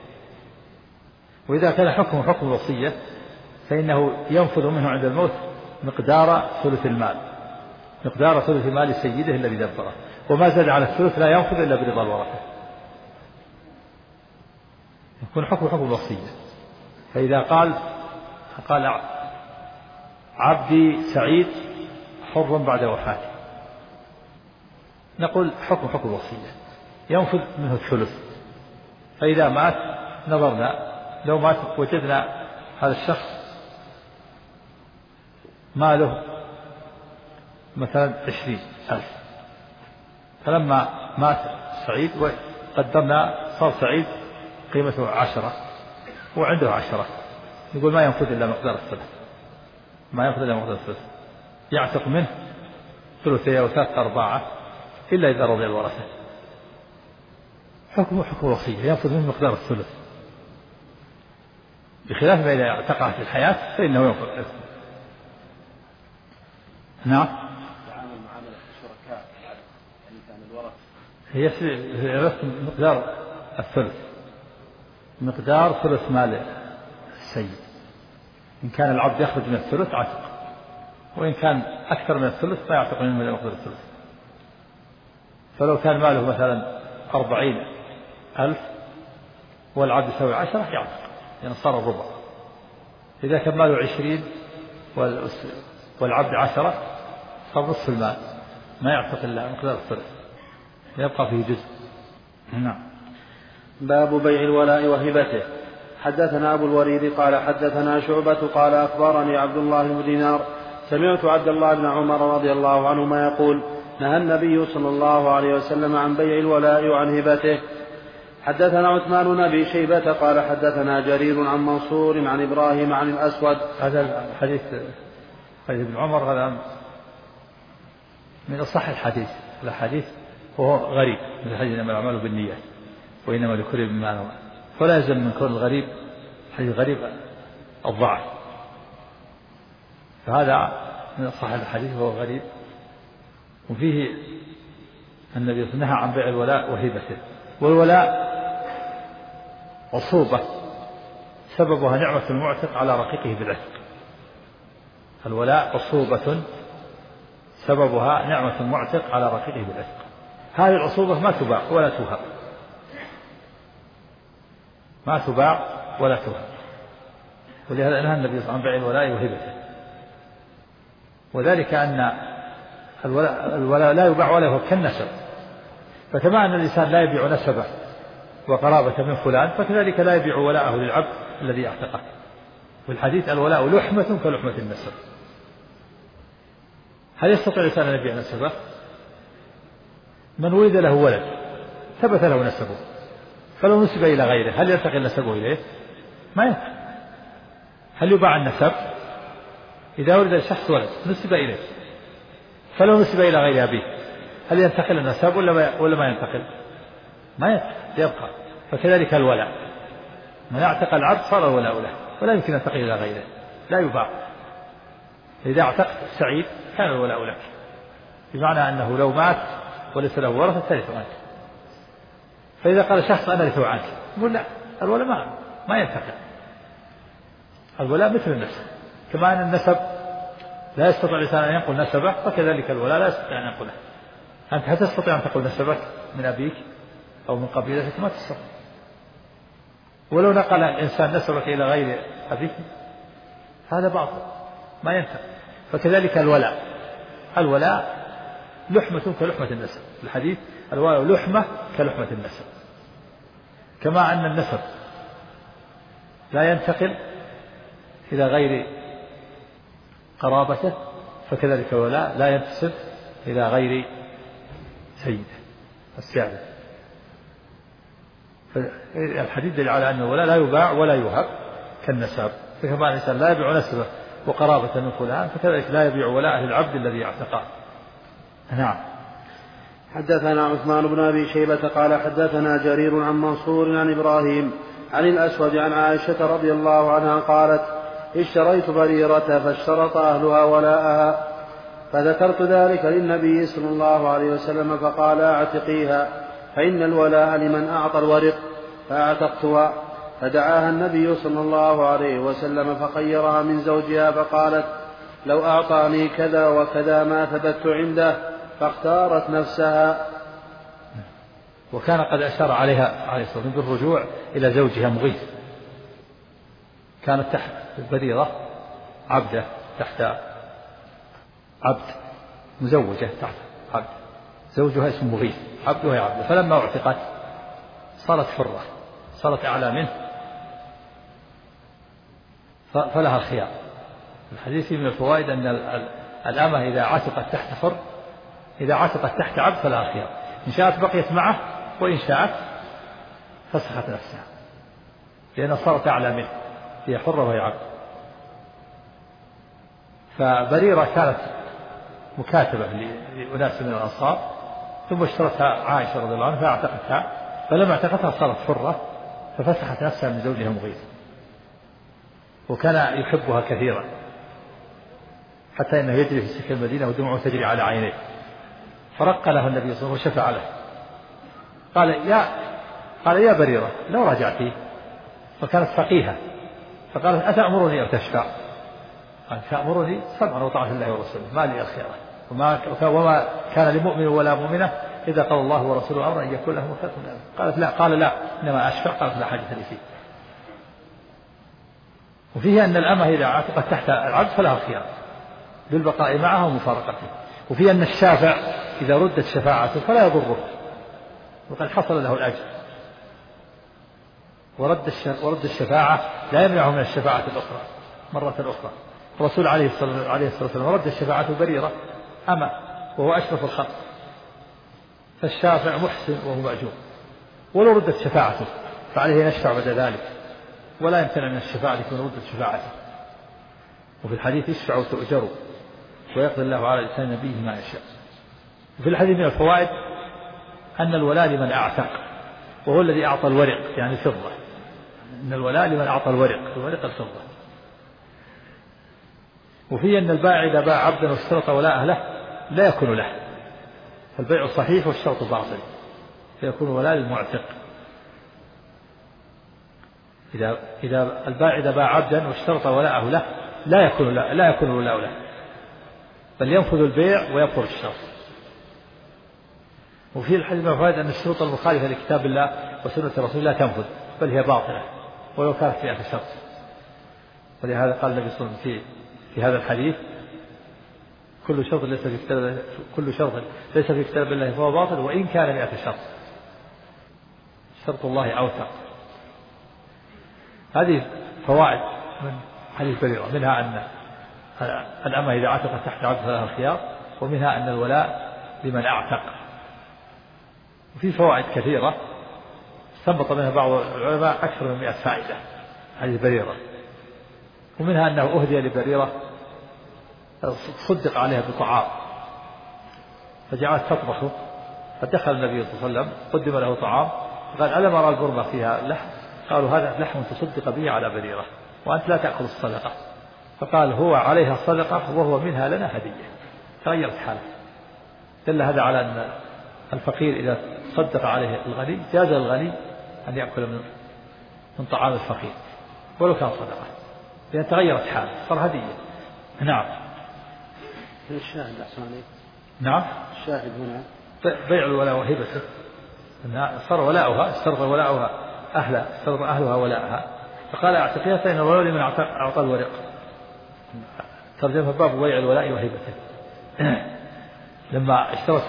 وإذا كان حكم الوصية فإنه ينفذ منه عند الموت مقدار ثلث مال سيده الذي دبره، وما زاد على الثلث لا ينفذ إلا برضا الورثة، يكون حكم الوصية. فإذا قال عبدي سعيد حر بعد وفاته، نقول حكم الوصية ينفذ منه الثلث. فإذا مات نظرنا، لو مات وجدنا هذا الشخص ماله مثلا 20,000، فلما مات سعيد وقدرنا صار سعيد قيمته 10 وعنده 10، يقول ما ينفذ إلا مقدار الثلث، يعتق منه ثلثي أو 3/4 إلا إذا رضي الورثة. حكم الوصية ينفذ منه مقدار الثلث، بخلاف ما إذا اعتقها في الحياة فإنه ينفذ. نعم. تعامل معاملة الشركاء يعني كان الورث هي مقدار ثلث مال السيد. إن كان العبد يخرج من الثلث عتق، وإن كان أكثر من الثلث لا يعتق منه إلا مقدار الثلث. فلو كان ماله مثلا 40,000 والعبد يساوي 10 يعتق، يعني صار الربع. إذا كان ماله 20 والعبد 10 صار نصف المال، ما يعتق إلا مقدار الثلث، يبقى فيه جزء. نعم. باب بيع الولاء وهبته. حدثنا أبو الوليد قال حدثنا شعبة قال أخبرني عبد الله بن دينار سمعت عبد الله بن عمر رضي الله عنهما يقول نهى النبي صلى الله عليه وسلم عن بيع الولاء وعن هبته. حدثنا عثمان بن أبي شيبة قال حدثنا جرير عن منصور عن إبراهيم عن الأسود. هذا حديث ابن عمر هذا من أصح الحديث وهو غريب، من حديث إنما الأعمال بالنيات وإنما لكل امرئ ما نوى، فلا يلزم من كون الغريب حديث غريب الضعف، فهذا من أصح الحديث وهو غريب. وفيه النبي نهى عن بيع الولاء وهبته. والولاء عصوبة سببها نعمة المعتق على رقيقه بالعتق. الولاء عصوبة سببها نعمة المعتق على رقيقه بالعتق. هذه العصوبة ما تباع ولا توهب، ولهذا نهى النبي صلى الله عليه وسلم عن بيع الولاء وهبته. وذلك أن الولاء لا يباع ولا يهب كالنسب، فكما أن الإنسان لا يبيع نسبه وقرابة من فلان فكذلك لا يبيع ولاءه للعبد الذي اعتقه. في الحديث الولاء لحمة كلحمة النسب. هل يستطيع الإنسان أن يبيع نسبه؟ من ولد له ولد ثبت له نسبه، فلو نسب إلى غيره هل ينتقل نسبه إليه؟ ما ينتقل. هل يباع النسب؟ إذا ولد الشخص ولد نسب إليه، فلو نسب إلى غير أبيه هل ينتقل النسب ولا ما ينتقل؟ ما ينتقل، يبقى. فكذلك الولاء، من اعتق العبد صار الولاء له ولا يمكن أن ينتقل إلى غيره، لا يباع. إذا اعتقت سعيد كان الولاء لك، بمعنى أنه لو مات وليس له ورثة ترث عنك. فإذا قال شخص أنا رثه عنك، يقول لا، الولاء ما ينتقل. الولاء مثل النسب، كما أن النسب لا يستطيع الإنسان أن ينقل نسبه فكذلك الولاء لا يستطيع أن ينقله. أنت هل تستطيع أن تنقل نسبك من أبيك أو من قبيلتك؟ ما تستطيع. ولو نقل الإنسان نسبك إلى غير أبيك هذا باطل ما ينفع. فكذلك الولاء لحمة كلحمة النسب. الحديث الولاء لحمة كلحمة النسب، كما أن النسب لا ينتقل إلى غير قرابته فكذلك الولاء لا ينتسب إلى غير سيده السعد. الحديث دل على أن الولاء لا يباع ولا يوهب كالنسب، فكما الإنسان لا يبيع نسبه وقرابة من فلان فكذلك لا يبيع ولاء للعبد الذي اعتقه. نعم. حدثنا عثمان بن أبي شيبة قال حدثنا جرير عن منصور عن إبراهيم عن الأسود عن عائشة رضي الله عنها قالت اشتريت بريرة فاشترط أهلها ولاءها فذكرت ذلك للنبي صلى الله عليه وسلم فقال اعتقيها فإن الولاء لمن أعطى الورق، فاعتقتها. فدعاها النبي صلى الله عليه وسلم فخيرها من زوجها فقالت لو أعطاني كذا وكذا ما ثبت عنده، فاختارت نفسها. وكان قد أشار عليها عليه الصلاة والسلام بالرجوع إلى زوجها مغيث، كانت تحت بريرة عبدة تحت عبد، مزوجة تحت عبد، زوجها اسمه مغيث، عبدها عبد. فلما اعتقت صارت حرة، صارت أعلى منه، فلها الخيار. الحديث من الفوائد أن الأمة إذا عتقت تحت حر، إذا عتقت تحت عبد فلها الخيار، إن شاءت بقيت معه وإن شاءت فسخت نفسها، لأنها صارت أعلى منه، هي حرة وهي عبد. فبريرة كانت مكاتبة لأناس من الأنصار، ثم اشترتها عائشة رضي الله عنها فاعتقتها، فلما اعتقتها صارت حرة ففسخت نفسها من زوجها مغيث، وكان يحبها كثيرا حتى إنه يجري في سكة المدينة ودموعه تجري على عينيه، فرق له النبي صلى الله عليه وسلم وشفع له، قال يا بريرة لو رجعتي، فكانت فقيهة فقالت أتأمرني أو تشفع؟ قال تأمرني سمعا وطاعة الله ورسوله، ما لي الخيرة، وما كان لمؤمن ولا مؤمنة إذا قال الله ورسوله أمرا أن يكون لهم خير من ذلك. قالت لا، قال لا إنما أشفع، قالت لا حاجة لي فيه. وفيه أن الأمة إذا عتقت تحت العبد فلها الخيار بالبقاء معها ومفارقته. وفيه أن الشافع إذا ردت شفاعته فلا يضره، وقد حصل له الأجر، ورد الشفاعة لا يمنعه من الشفاعة الأخرى مرة أخرى. الرسول عليه الصلاة والسلام رد الشفاعة بريرة أما وهو أشرف الخلق، فالشافع محسن وهو مأجور، ولو ردت شفاعته فعليه يشفع بعد ذلك، ولا يمتنع من الشفاعة لكن ردت شفاعته. وفي الحديث اشفعوا تؤجروا ويقضي الله على لسان نبيه ما يشاء. وفي الحديث من الفوائد أن الولاء لمن أعتق، وهو الذي أعطى الورق يعني فضة، أن الولاء لمن أعطى الورق الفضة. وفي أن البائع إذا باع عبدا واشترط ولاءه له لا يكون له، فالبيع صحيح والشرط باطل، فيكون ولاء للمعتق. إذا البائع إذا باع عبدا واشترط ولاءه له لا يكون ولاء له، بل ينفذ البيع ويبطل الشرط. وفي الحديث من الفوائد أن الشروط المخالفة لكتاب الله وسنة رسول الله تنفذ، بل هي باطلة ولو كانت فيها شرط. ولهذا قال النبي صلى الله عليه وسلم في هذا الحديث كل شرط ليس في كتاب الله فهو باطل وإن كان 100 شرط، شرط الله أوثق. هذه فوائد من حديث بريرة، منها أن الأمة إذا عتقت تحت عبد فلها الخيار، ومنها أن الولاء لمن أعتق. وفي فوائد كثيرة استنبط منها بعض العلماء أكثر من 100 فائدة حديث بريرة. ومنها أنه أهدي لبريرة صدق عليها بطعام فجعلت تطبخه، فدخل النبي صلى الله عليه وسلم قدم له طعام قال ألم أرى البرمة فيها لحم؟ قالوا هذا لحم تصدق به على بريرة وأنت لا تأكل الصدقة. فقال هو عليها صدقة وهو منها لنا هدية. تغيرت حاله. دل هذا على أن الفقير إذا صدق عليه الغني جاز الغني أن يأكل من طعام الفقير ولو كان صدقة، لأن تغيرت حاله صار هدية. نعم. الشاهد أحسن عليك. نعم. الشاهد هنا بيع الولاء وهبته، صار ولاؤها استرضى ولاؤها استرضى أهلها ولاءها، فقال اعتقيها فإن الولاء لمن أعطى الورق. ترجمة باب بيع الولاء وهبته. لما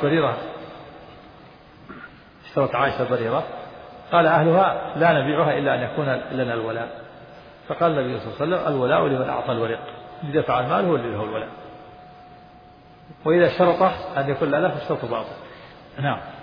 اشترت عائشة بريرة قال أهلها لا نبيعها إلا أن يكون لنا الولاء، فقال النبي صلى الله عليه وسلم الولاء لمن أعطى الورق، إذا دفع المال هو اللي له الولاء، وإذا شرط أن يكون لا فالشرط باطل. نعم.